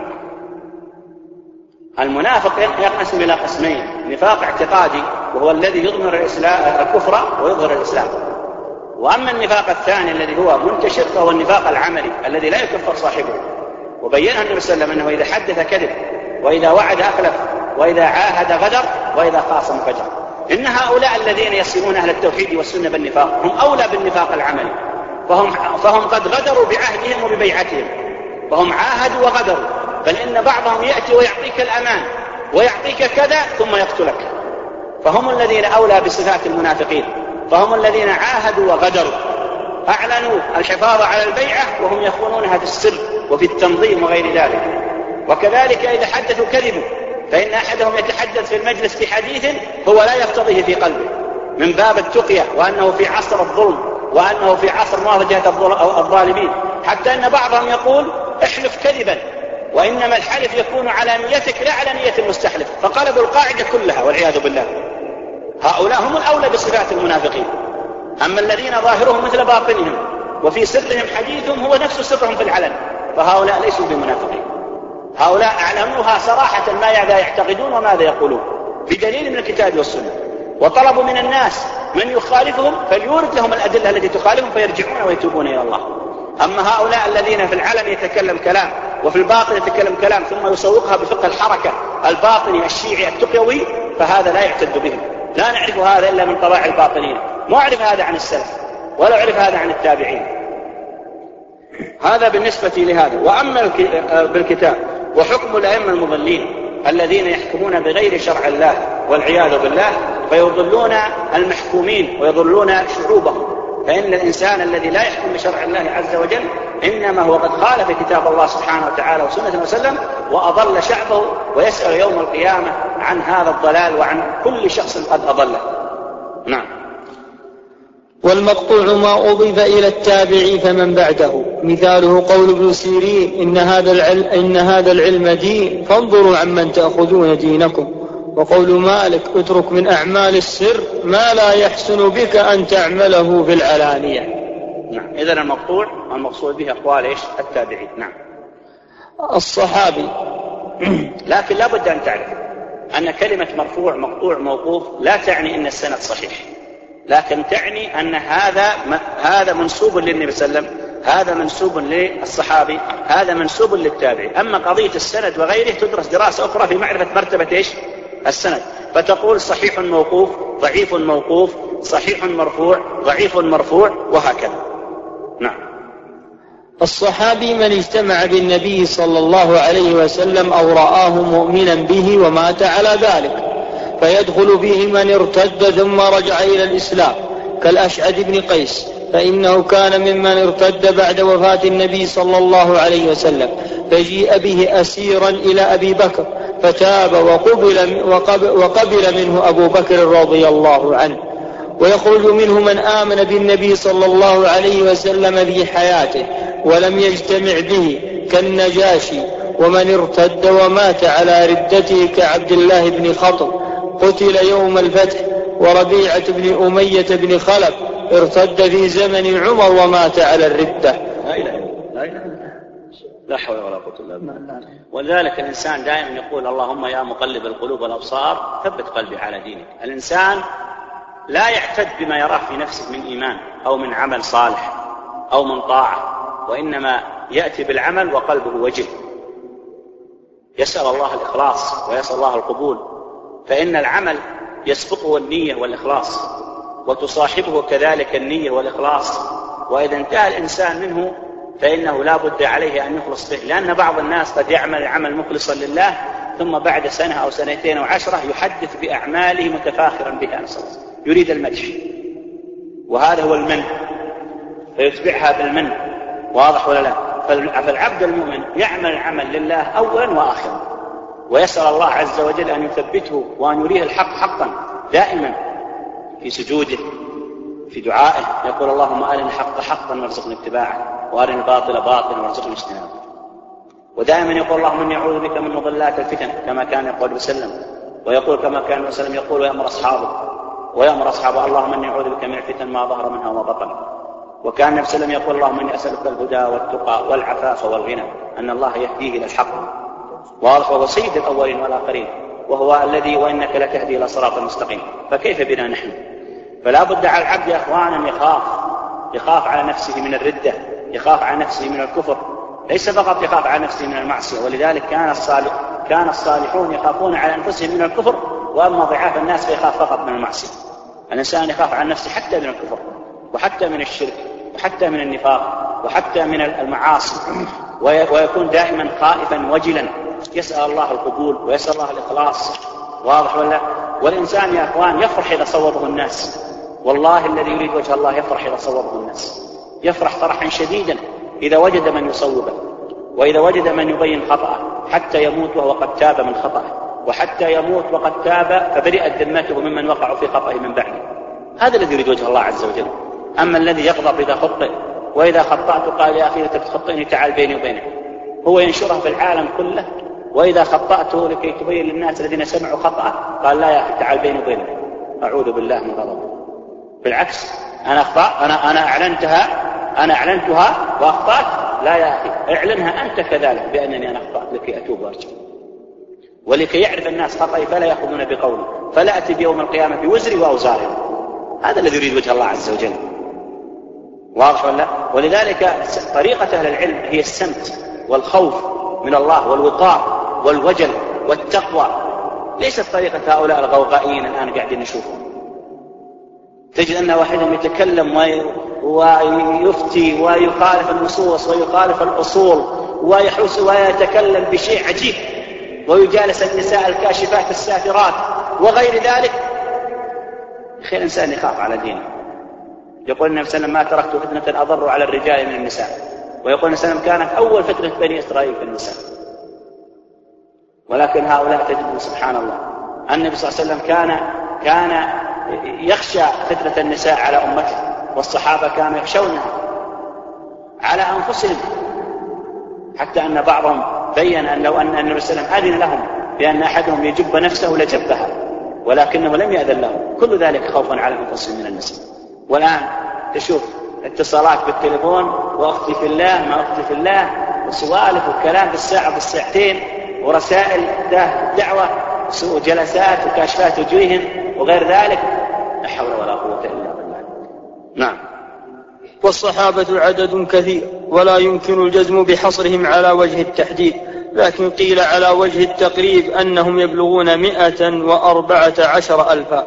المنافق ينقسم إلى قسمين: نفاق اعتقادي وهو الذي يضمر الكفر ويظهر الإسلام، وأما النفاق الثاني الذي هو منتشر فهو النفاق العملي الذي لا يكفر صاحبه. وبينها النبي صلى الله عليه وسلم أنه إذا حدث كذب، وإذا وعد أخلف، وإذا عاهد غدر، وإذا خاصم فجر. إن هؤلاء الذين يصلون أهل التوحيد والسنة بالنفاق هم أولى بالنفاق العملي، فهم, فهم قد غدروا بعهدهم وببيعتهم، فهم عاهدوا وغدروا. بل إن بعضهم يأتي ويعطيك الأمان ويعطيك كذا ثم يقتلك، فهم الذين أولى بصفات المنافقين، فهم الذين عاهدوا وغدروا، أعلنوا الحفاظ على البيعة وهم يخونونها في السر وفي التنظيم وغير ذلك. وكذلك إذا حدثوا كذبوا، فإن أحدهم يتحدث في المجلس في حديث هو لا يقتضيه في قلبه من باب التقية، وأنه في عصر الظلم، وأنه في عصر مواجهة الظالمين، حتى أن بعضهم يقول احلف كذبا، وإنما الحلف يكون على نيتك لا على نية المستحلف، فقلبوا القاعدة كلها والعياذ بالله. هؤلاء هم الأولى بصفات المنافقين. أما الذين ظاهرهم مثل باطنهم وفي سرهم حديثهم هو نفس سرهم في العلن، فهؤلاء ليسوا بمنافقين. هؤلاء أعلنوها صراحة ماذا يعتقدون وماذا يقولون بدليل من الكتاب والسنة، وطلبوا من الناس من يخالفهم فليورد لهم الأدلة التي تخالفهم فيرجعون ويتوبون إلى الله. أما هؤلاء الذين في العلن يتكلم كلام وفي الباطن يتكلم كلام ثم يسوقها بفقه الحركة الباطني الشيعي التقوي، فهذا لا يعتد بهم. لا نعرف هذا إلا من طباع الباطنين، ما أعرف هذا عن السلف ولا أعرف هذا عن التابعين. هذا بالنسبة لهذا. وأما بالكتاب وحكم الأئمة المضلين الذين يحكمون بغير شرع الله والعياذ بالله، فيضلون المحكومين ويضلون شعوبهم. فإن الإنسان الذي لا يحكم بشرع الله عز وجل إنما هو قد خالف كتاب الله سبحانه وتعالى وسنة وسلم وأضل شعبه، ويسأل يوم القيامة عن هذا الضلال وعن كل شخص قد أضله. نعم. والمقطوع ما أضيف إلى التابع فمن بعده، مثاله قول ابن سيرين إن هذا العلم, إن هذا العلم دين فانظروا عمن تأخذون دينكم. وقول مالك اترك من أعمال السر ما لا يحسن بك أن تعمله في العلانية. نعم. إذن المقطوع والمقصود به أقوال إيش؟ التابعين. نعم. الصحابي. لكن لا بد أن تعرف أن كلمة مرفوع مقطوع موقوف لا تعني أن السند صحيح، لكن تعني أن هذا هذا منسوب للنبي صلى الله عليه وسلم، هذا منسوب للصحابي، هذا منسوب للتابعي. أما قضية السند وغيره تدرس دراسة أخرى في معرفة مرتبة إيش؟ السند. فتقول صحيح موقوف، ضعيف موقوف، صحيح مرفوع، ضعيف مرفوع، وهكذا. نعم. الصحابي من اجتمع بالنبي صلى الله عليه وسلم أو رآه مؤمنا به ومات على ذلك، فيدخل فيه من ارتد ثم رجع إلى الإسلام كالأشعث بن قيس، فإنه كان ممن ارتد بعد وفاة النبي صلى الله عليه وسلم، فجيء به أسيرا إلى أبي بكر فتاب وقبل, وقبل منه أبو بكر رضي الله عنه. ويخرج منه من آمن بالنبي صلى الله عليه وسلم في حياته ولم يجتمع به كالنجاشي، ومن ارتد ومات على ردته كعبد الله بن خطب قتل يوم الفتح، وربيعة بن أمية بن خلف ارتد في زمن عمر ومات على الردة. لا إله إلا الله، لا حول ولا قوة إلا بالله. ولذلك الإنسان دائما يقول اللهم يا مقلب القلوب والأبصار ثبت قلبي على دينك. الإنسان لا يعتد بما يراه في نفسه من إيمان أو من عمل صالح أو من طاعة، وإنما يأتي بالعمل وقلبه وجل، يسأل الله الإخلاص ويسأل الله القبول، فإن العمل يسبقه النية والإخلاص، وتصاحبه كذلك النية والإخلاص. وإذا انتهى الإنسان منه فإنه لا بد عليه أن يخلص به، لأن بعض الناس قد يعمل العمل مخلصا لله ثم بعد سنة أو سنتين أو عشرة يحدث بأعماله متفاخرا بها، يريد المدح، وهذا هو المن، فيتبعها بالمن. واضح ولا لا؟ فالعبد المؤمن يعمل العمل لله أولا وآخرا، ويسأل الله عز وجل أن يثبته وأن يريه الحق حقا دائما في سجوده في دعائه، يقول اللهم أرنا الحق حقا وارزقنا اتباعه، وأرنا الباطل باطلا وارزقنا اجتنابه. ودائما يقول اللهم إني أعوذ بك من مضلات الفتن كما كان يقول وسلم، ويقول كما كان وسلم يقول ويأمر أصحابه ويأمر أصحابه اللهم إني أعوذ بك من الفتن ما ظهر منها وما بطن. وكان النبي صلى الله عليه وسلم يقول اللهم إني أسألك الهدى والتقى والعفاف والغنى، أن الله يهديه إلى الحق. واضح، وهو سيد الأولين والآخرين، وهو الذي وإنك لتهدي إلى صراط مستقيم. فكيف بنا نحن؟ فلا بد على العبد يا أخوانا يخاف يخاف على نفسه من الردة، يخاف على نفسه من الكفر، ليس فقط يخاف على نفسه من المعصية. ولذلك كان الصالح كان الصالحون يخافون على أنفسهم من الكفر، وأما ضعاف الناس فيخاف فقط من المعصية. الإنسان يخاف على نفسه حتى من الكفر، وحتى من الشرك، وحتى من النفاق، وحتى من المعاصي، ويكون دائما خائفا وجلا، يسأل الله القبول ويسأل الله الإخلاص. واضح ولا؟ والإنسان يا أخوان يفرح إذا صوبه الناس، والله الذي يريد وجه الله يفرح إذا صوبه الناس، يفرح فرحا شديدا إذا وجد من يصوبه، وإذا وجد من يبين خطأه، حتى يموت وهو قد تاب من خطأه، وحتى يموت وقد تاب فبرئت ذمته ممن وقعوا في خطأه من بعده. هذا الذي يريد وجه الله عز وجل. أما الذي يغضب إذا خطئ، وإذا خطأت قال يا أخي تخطئني تعال بيني وبينك، هو ينشرها في العالم كله. وإذا خطأته لكي تبين للناس الذين سمعوا خطأه قال لا يا أخي تعال بيني وبينك، أعوذ بالله من غضبه. بالعكس، أنا أخطأ، أنا أنا أعلنتها أنا أعلنتها وأخطأت، لا يا أخي اعلنها أنت كذلك بأنني أنا أخطأت لكي أتوب وأرجع، ولكي يعرف الناس خطأي فلا يأخذون بقولي، فلا أتي بيوم القيامة بوزري وأوزارهم. هذا الذي يريد وجه الله عز وجل. واضح ولا؟ ولذلك طريقة أهل العلم هي السمت والخوف من الله والوقار والوجل والتقوى، ليست طريقة هؤلاء الغوغائيين الآن قاعدين نشوفهم. تجد أن واحدهم يتكلم ويفتي ويخالف النصوص ويخالف الأصول ويحوس ويتكلم بشيء عجيب، ويجالس النساء الكاشفات السافرات وغير ذلك. خير الإنسان يخاف على دينه. يقول النبي صلى الله عليه وسلم ما تركت فتنة أضر على الرجال من النساء، ويقول النبي صلى الله عليه وسلم كانت أول فتنة بني إسرائيل في النساء. ولكن هؤلاء تجد سبحان الله النبي صلى الله عليه وسلم كان كان يخشى فتنة النساء على أمته، والصحابة كانوا يخشونها على أنفسهم، حتى أن بعضهم بين أن لو أن النبي صلى الله عليه وسلم أذن لهم بأن أحدهم يجب نفسه لجبها، ولكنه لم يأذن لهم. كل ذلك خوفا على أنفسهم من النساء. والآن تشوف اتصالات بالتليفون، وأختي في الله ما أختي في الله، وسوالف وكلام بالساعة بالساعتين، ورسائل دعوة وجلسات وكاشفات وجوههم وغير ذلك. لا حول ولا قوة إلا بالله. نعم. والصحابة عدد كثير، ولا يمكن الجزم بحصرهم على وجه التحديد، لكن قيل على وجه التقريب أنهم يبلغون مئة وأربعة عشر ألفا.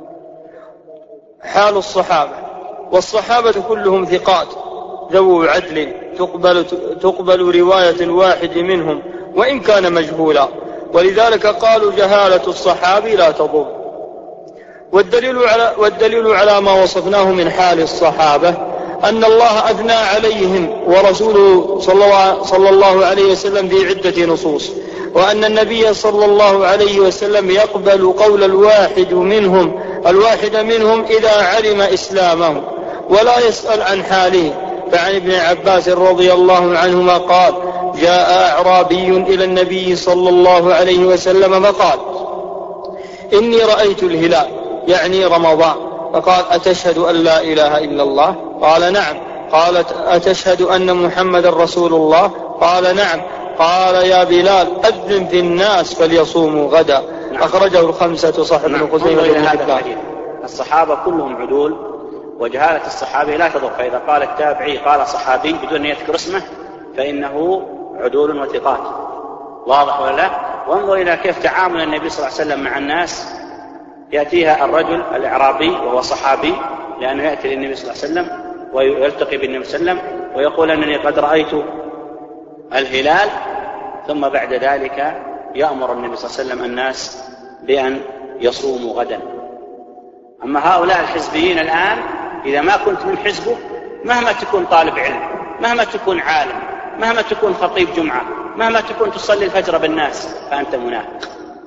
حال الصحابة: والصحابة كلهم ثقات ذو عدل، تقبل, تقبل رواية الواحد منهم وإن كان مجهولا، ولذلك قالوا جهالة الصحابي لا تضر. والدليل على, والدليل على ما وصفناه من حال الصحابة أن الله أثنى عليهم ورسوله صلى الله عليه وسلم في عدة نصوص، وأن النبي صلى الله عليه وسلم يقبل قول الواحد منهم الواحد منهم إذا علم إسلامه ولا يسأل عن حاله. فعن ابن عباس رضي الله عنهما قال: جاء أعرابي إلى النبي صلى الله عليه وسلم فقال: إني رأيت الهلال، يعني رمضان. فقال: أتشهد أن لا إله إلا الله؟ قال: نعم. قالت: أتشهد أن محمد رسول الله؟ قال: نعم. قال: يا بلال أذن في الناس فليصوموا غدا. نعم. أخرجه الخمسة صح ابن خزيمة. الصحابة كلهم عدول، وجهالة الصحابي لا تضر. فإذا قال التابعي قال صحابي بدون أن يذكر اسمه فإنه عدول وثقات. واضح ولا لا؟ وانظر إلى كيف تعامل النبي صلى الله عليه وسلم مع الناس. يأتيها الرجل الإعرابي وهو صحابي، لأنه يأتي للنبي صلى الله عليه وسلم ويلتقي بالنبي صلى الله عليه وسلم ويقول أنني قد رأيت الهلال، ثم بعد ذلك يأمر النبي صلى الله عليه وسلم الناس بأن يصوموا غدا. أما هؤلاء الحزبيين الآن، إذا ما كنت من حزبه، مهما تكون طالب علم، مهما تكون عالم، مهما تكون خطيب جمعة، مهما تكون تصلي الفجر بالناس، فأنت منافق،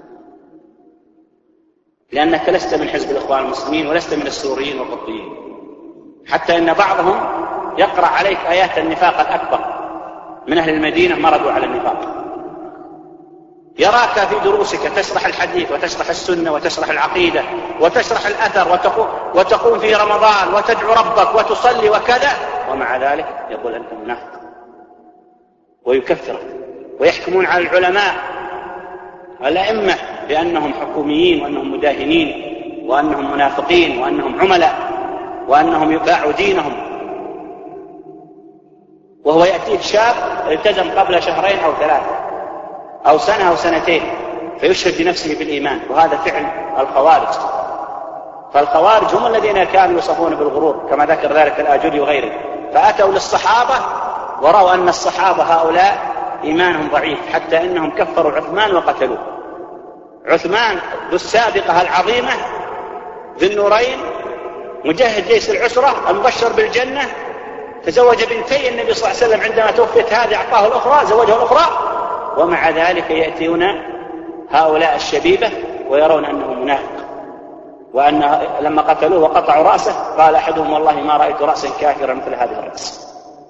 لأنك لست من حزب الإخوان المسلمين ولست من السوريين والقبطيين. حتى إن بعضهم يقرأ عليك آيات النفاق الأكبر من أهل المدينة مرضوا على النفاق. يراك في دروسك تشرح الحديث وتشرح السنة وتشرح العقيدة وتشرح الأثر وتقوم في رمضان وتدعو ربك وتصلي وكذا، ومع ذلك يقول أنت منافق ويكفرك، ويحكمون على العلماء الأئمة بأنهم حكوميين وأنهم مداهنين وأنهم منافقين وأنهم عملاء وأنهم يباعوا دينهم. وهو يأتيك شاب التزم قبل شهرين أو ثلاثة أو سنة أو سنتين فيشهد بنفسه بالإيمان، وهذا فعل الخوارج. فالخوارج هم الذين كانوا يوصفون بالغرور كما ذكر ذلك الآجري وغيره، فأتوا للصحابة ورأوا أن الصحابة هؤلاء إيمانهم ضعيف، حتى إنهم كفروا عثمان وقتلوه. عثمان ذو السابقة العظيمة ذي النورين مجهز جيش العسرة المبشر بالجنة، تزوج بنتي النبي صلى الله عليه وسلم، عندما توفيت هذه أعطاه الأخرى زوجها الأخرى، ومع ذلك يأتون هؤلاء الشبيبة ويرون أنه منافق، وأن لما قتلوه وقطعوا رأسه قال أحدهم والله ما رأيت رأسا كافرا مثل هذه الرأس.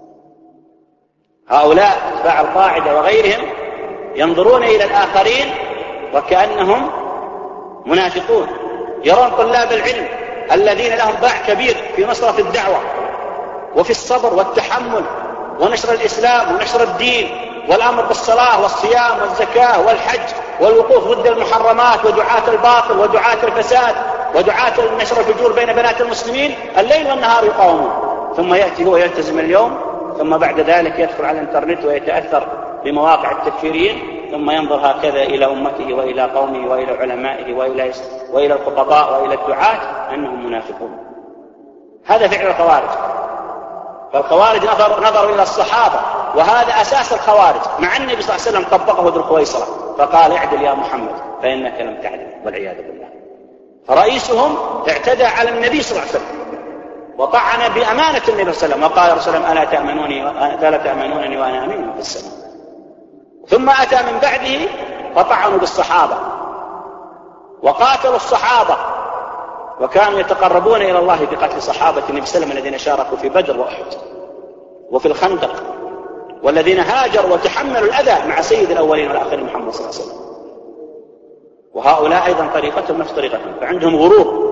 هؤلاء أتباع القاعدة وغيرهم ينظرون إلى الآخرين وكأنهم منافقون، يرون طلاب العلم الذين لهم باع كبير في نصرة الدعوة وفي الصبر والتحمل ونشر الإسلام ونشر الدين والأمر بالصلاة والصيام والزكاة والحج والوقوف ضد المحرمات ودعاة الباطل ودعاة الفساد ودعاة نشر الفجور بين بنات المسلمين، الليل والنهار يقاومون، ثم يأتي هو يلتزم اليوم، ثم بعد ذلك يدخل على الانترنت ويتأثر بمواقع التكفيريين، ثم ينظر هكذا إلى أمته وإلى قومه وإلى علمائه وإلى, وإلى الخطباء وإلى الدعاة أنهم منافقون. هذا فعل الخوارج. فالخوارج نظر نظروا إلى الصحابة، وهذا أساس الخوارج، مع النبي صلى الله عليه وسلم طبقه ذو الخويصرة فقال اعدل يا محمد فإنك لم تعدل والعياذ بالله. فرئيسهم اعتدى على النبي صلى الله عليه وسلم وطعن بأمانة النبي صلى الله عليه وسلم، وقال يا رسول الله ألا تأمنوني ألا تأمنونني وأنا أمين في السماء. ثم أتى من بعده فطعنوا بالصحابة وقاتلوا الصحابة، وكانوا يتقربون إلى الله بقتل صحابة النبي صلى الله عليه وسلم الذين شاركوا في بدر وأحد وفي الخندق، والذين هاجروا وتحملوا الأذى مع سيد الأولين والآخرين محمد صلى الله عليه وسلم. وهؤلاء أيضا طريقتهم نفس طريقتهم، فعندهم غرور،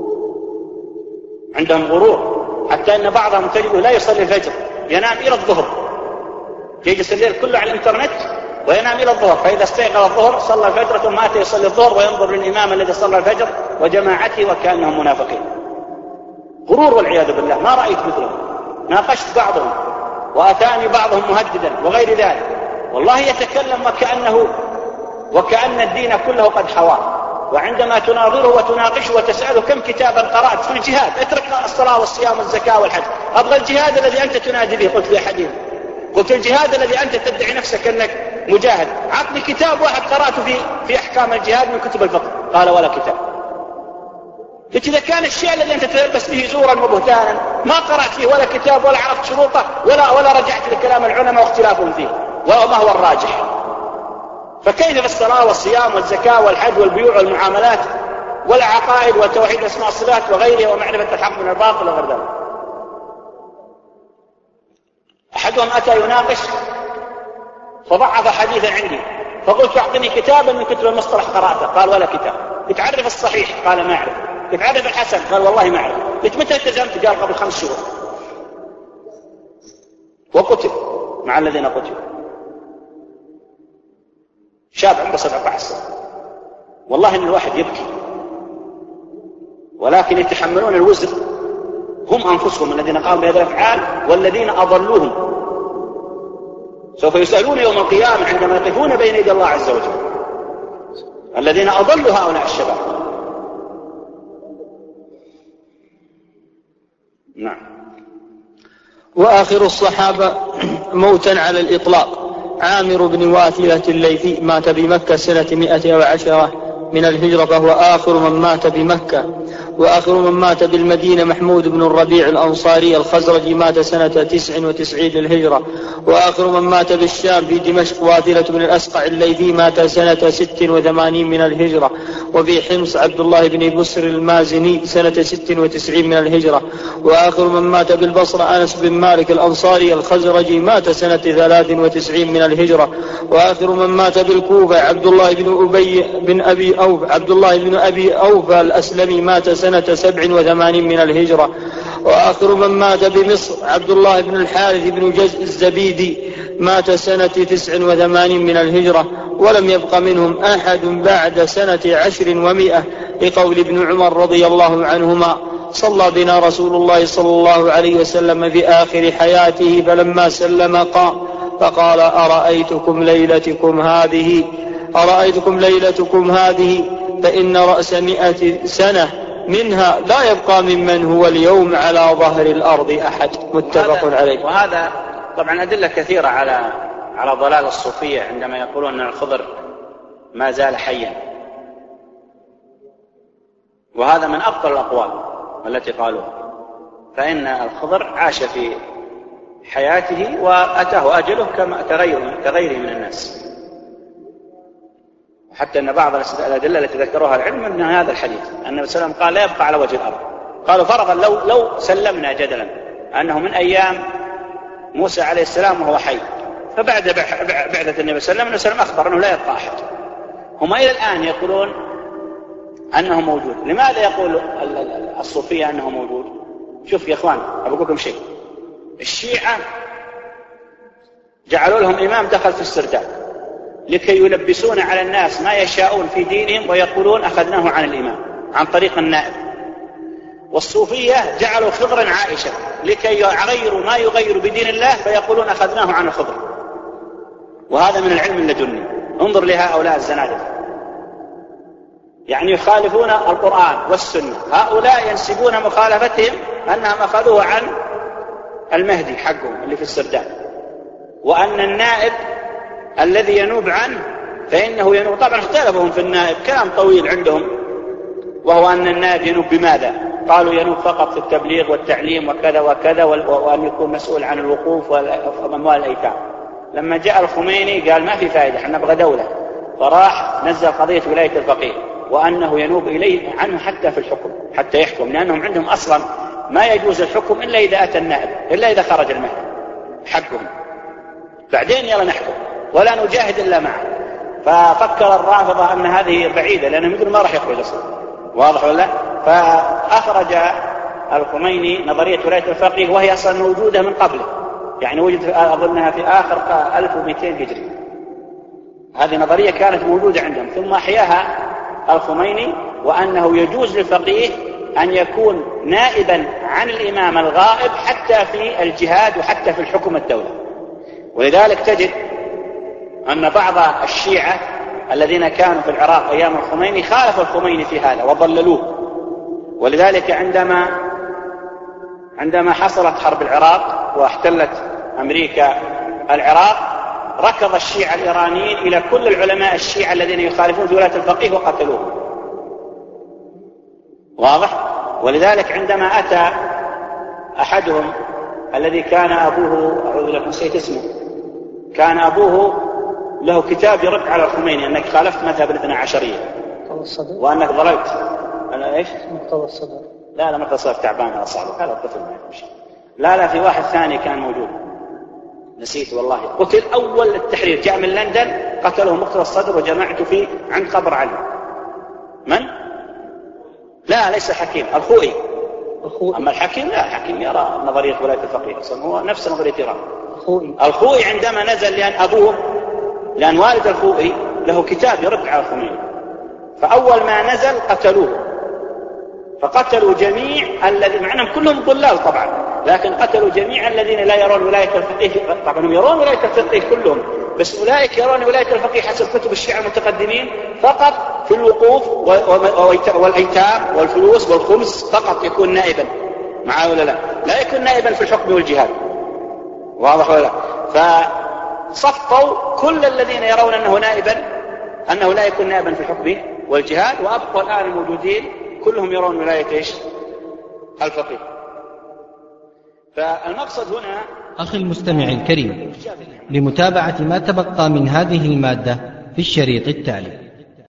عندهم غرور، حتى أن بعضهم تجده لا يصلي الفجر، ينام إلى الظهر، يجلس الليل كله على الإنترنت وينام إلى الظهر، فإذا استيقظ الظهر صلى الفجر ثم أتى يصلي الظهر وينظر للإمام الذي صلى الفجر وجماعته وكأنهم منافقين. غرور والعياذ بالله، ما رأيت مثلهم. ناقشت بعضهم وأتاني بعضهم مهددا وغير ذلك، والله يتكلم وكأنه وكأن الدين كله قد حواه، وعندما تناظره وتناقشه وتسأله كم كتابا قرأت في الجهاد، اترك الصلاة والصيام والزكاة والحج، أبغى الجهاد الذي أنت تنادي به. قلت له حديث، قلت الجهاد الذي أنت تدعي نفسك أنك مجاهد، عطني كتاب واحد قرأته في في أحكام الجهاد من كتب الفقه. قال ولا كتاب. قلت إذا كان الشيء الذي أنت تلبس به زورا وبهتانا ما قرأت فيه ولا كتاب ولا عرفت شروطه ولا ولا رجعت لكلام العلماء واختلافهم فيه وما هو الراجح، فكيف في الصلاة والصيام والزكاة والحج والبيوع والمعاملات والعقائد وتوحيد الأسماء والصفات وغيرها ومعرفة الحق من الباطل وغير ذلك؟ أحدهم أتى يناقش فضعف حديثا عندي، فقلت أعطني كتابا من كتب المصطلح قرأته، قال ولا كتاب. تعرف الصحيح؟ قال ما أعرف. تعرف الحسن؟ قال والله ما أعرف. قلت متى التزمت؟ قال قبل خمس شهور، وقتل مع الذين قتلوا، شاب عمره سبعة عشر سنة. والله إن الواحد يبكي، ولكن يتحملون الوزر هم أنفسهم الذين قاموا بهذه الأفعال والذين أضلوهم، سوف يسألون يوم القيامة عندما يقفون بين يدي الله عز وجل الذين أضلوا هؤلاء الشباب. نعم. وآخر الصحابة موتا على الإطلاق عامر بن واثلة الليثي، مات بمكة سنة مئة وعشرة من الهجرة، فهو آخر من مات بمكة. وآخر من مات بالمدينة محمود بن الربيع الأنصاري الخزرجي مات سنة تسع وتسعين للهجرة. وآخر من مات بالشام في دمشق واثلة بن الأسقع الليثي مات سنة ست وثمانين من الهجرة. وفي حمص عبد الله بن بسر المازني سنة ست وتسعين من الهجرة. وآخر من مات بالبصرة أنس بن مالك الأنصاري الخزرجي مات سنة ثلاث وتسعين من الهجرة. وآخر من مات بالكوفة عبد الله بن أبي بن أبي أوف عبد الله بن أبي أوفى الأسلمي مات سنة سبع وثمانين من الهجرة. وآخر من مات بمصر عبد الله بن الحارث بن جزء الزبيدي مات سنة تسع وثمانين من الهجرة. ولم يبق منهم أحد بعد سنة عشر ومئة لقول ابن عمر رضي الله عنهما: صلى بنا رسول الله صلى الله عليه وسلم في آخر حياته فلما سلم قام فقال: أرأيتكم ليلتكم هذه أرأيتكم ليلتكم هذه فإن رأس مئة سنة منها لا يبقى ممن هو اليوم على ظهر الأرض أحد. متفق عليه. وهذا طبعا أدلة كثيرة على على ضلال الصوفية عندما يقولون أن الخضر ما زال حيا، وهذا من أبطل الأقوال التي قالوها، فإن الخضر عاش في حياته وأتاه أجله كما كغيره من الناس. حتى أن بعض الأدلة التي ذكروها العلم من هذا الحديث أن النبي صلى الله عليه وسلم قال: لا يبقى على وجه الأرض. قالوا فرضا لو, لو سلمنا جدلا أنه من أيام موسى عليه السلام وهو حي، فبعد بعثة النبي صلى الله عليه وسلم أخبر أنه لا يبقى أحد. هم إلى الآن يقولون أنه موجود. لماذا يقول الصوفية أنه موجود؟ شوف يا إخوان، أقول لكم شيء. الشيعة جعلوا لهم إمام دخل في السرداب لكي يلبسون على الناس ما يشاءون في دينهم ويقولون أخذناه عن الإمام عن طريق النائب. والصوفية جعلوا خضرا عائشة لكي يغيروا ما يغير بدين الله فيقولون أخذناه عن الخضر. وهذا من العلم اللدني. انظر لهؤلاء الزنادقة، يعني يخالفون القرآن والسنة. هؤلاء ينسبون مخالفتهم أنهم أخذوه عن المهدي حقهم اللي في السرداب، وأن النائب الذي ينوب عنه فإنه ينوب. طبعا اختلفهم في النائب، كلام طويل عندهم، وهو أن النائب ينوب بماذا؟ قالوا ينوب فقط في التبليغ والتعليم وكذا وكذا، وأن يكون مسؤول عن الوقوف وأموال الأيتام. لما جاء الخميني قال ما في فائدة، احنا نبغى دولة، فراح نزل قضية ولاية الفقيه وأنه ينوب إليه عنه حتى في الحكم حتى يحكم، لأنهم عندهم أصلا ما يجوز الحكم إلا إذا أتى النائب، إلا إذا خرج المهدي حقهم، بعدين يلا نحكم ولا نجاهد إلا معه. ففكر الرافضة أن هذه بعيدة لأنهم يقولون ما راح يخرج أصلا، واضح ولا؟ فأخرج الخميني نظرية ولاية الفقيه وهي أصلا موجودة من قبله، يعني وجد أظنها في آخر ألف ومئتين هجري. هذه نظرية كانت موجودة عندهم، ثم أحياها الخميني، وأنه يجوز للفقيه أن يكون نائبا عن الإمام الغائب حتى في الجهاد وحتى في الحكم الدولة. ولذلك تجد أن بعض الشيعة الذين كانوا في العراق أيام الخميني خالفوا الخميني في هذا وضللوه. ولذلك عندما عندما حصلت حرب العراق واحتلت أمريكا العراق، ركض الشيعة الإيرانيين إلى كل العلماء الشيعة الذين يخالفون في ولاية الفقيه وقتلوهم، واضح؟ ولذلك عندما أتى أحدهم الذي كان أبوه، أعوذ بالله نسيت اسمه، كان أبوه له كتاب يرد على الخميني أنك خالفت مذهب الاثنى عشرية وأنك ضللت. أنا إيش؟ مقتضى الصدر. لا لا مقتضى الصدر تعبان، هذا صعب، هذا الطفل ما يمشي. لا لا في واحد ثاني كان موجود نسيت والله، قتل أول التحرير، جاء من لندن قتله مقتضى الصدر وجمعته فيه عند قبر علي. من؟ لا ليس حكيم، الخوئي. أما الحكيم لا، حكيم يرى نظرية ولاية الفقيه أصلا هو نفس نظرية إيران. الخوئي الخوئي عندما نزل، لأن أبوه لأن والد الخوئي له كتاب يرد على الخميني، فأول ما نزل قتلوه، فقتلوا جميع الذين مع أنهم كلهم ضلال طبعا، لكن قتلوا جميع الذين لا يرون ولاية الفقيه. طبعا هم يرون ولاية الفقيه كلهم، بس أولئك يرون ولاية الفقيه حسب كتب الشيعة المتقدمين فقط في الوقوف والأيتام والفلوس والخمس فقط يكون نائبا، معه ولا لا؟ لا يكون نائبا في الحكم والجهاد، واضح ولا لا؟ فصفوا كل الذين يرون أنه نائبا أنه لا يكون نائبا في الحكم والجهاد، وأبقوا الآن الموجودين كلهم يرون ولاية إيش؟ الفقيه. فالمقصد هنا أخي المستمع الكريم، لمتابعة ما تبقى من هذه المادة في الشريط التالي.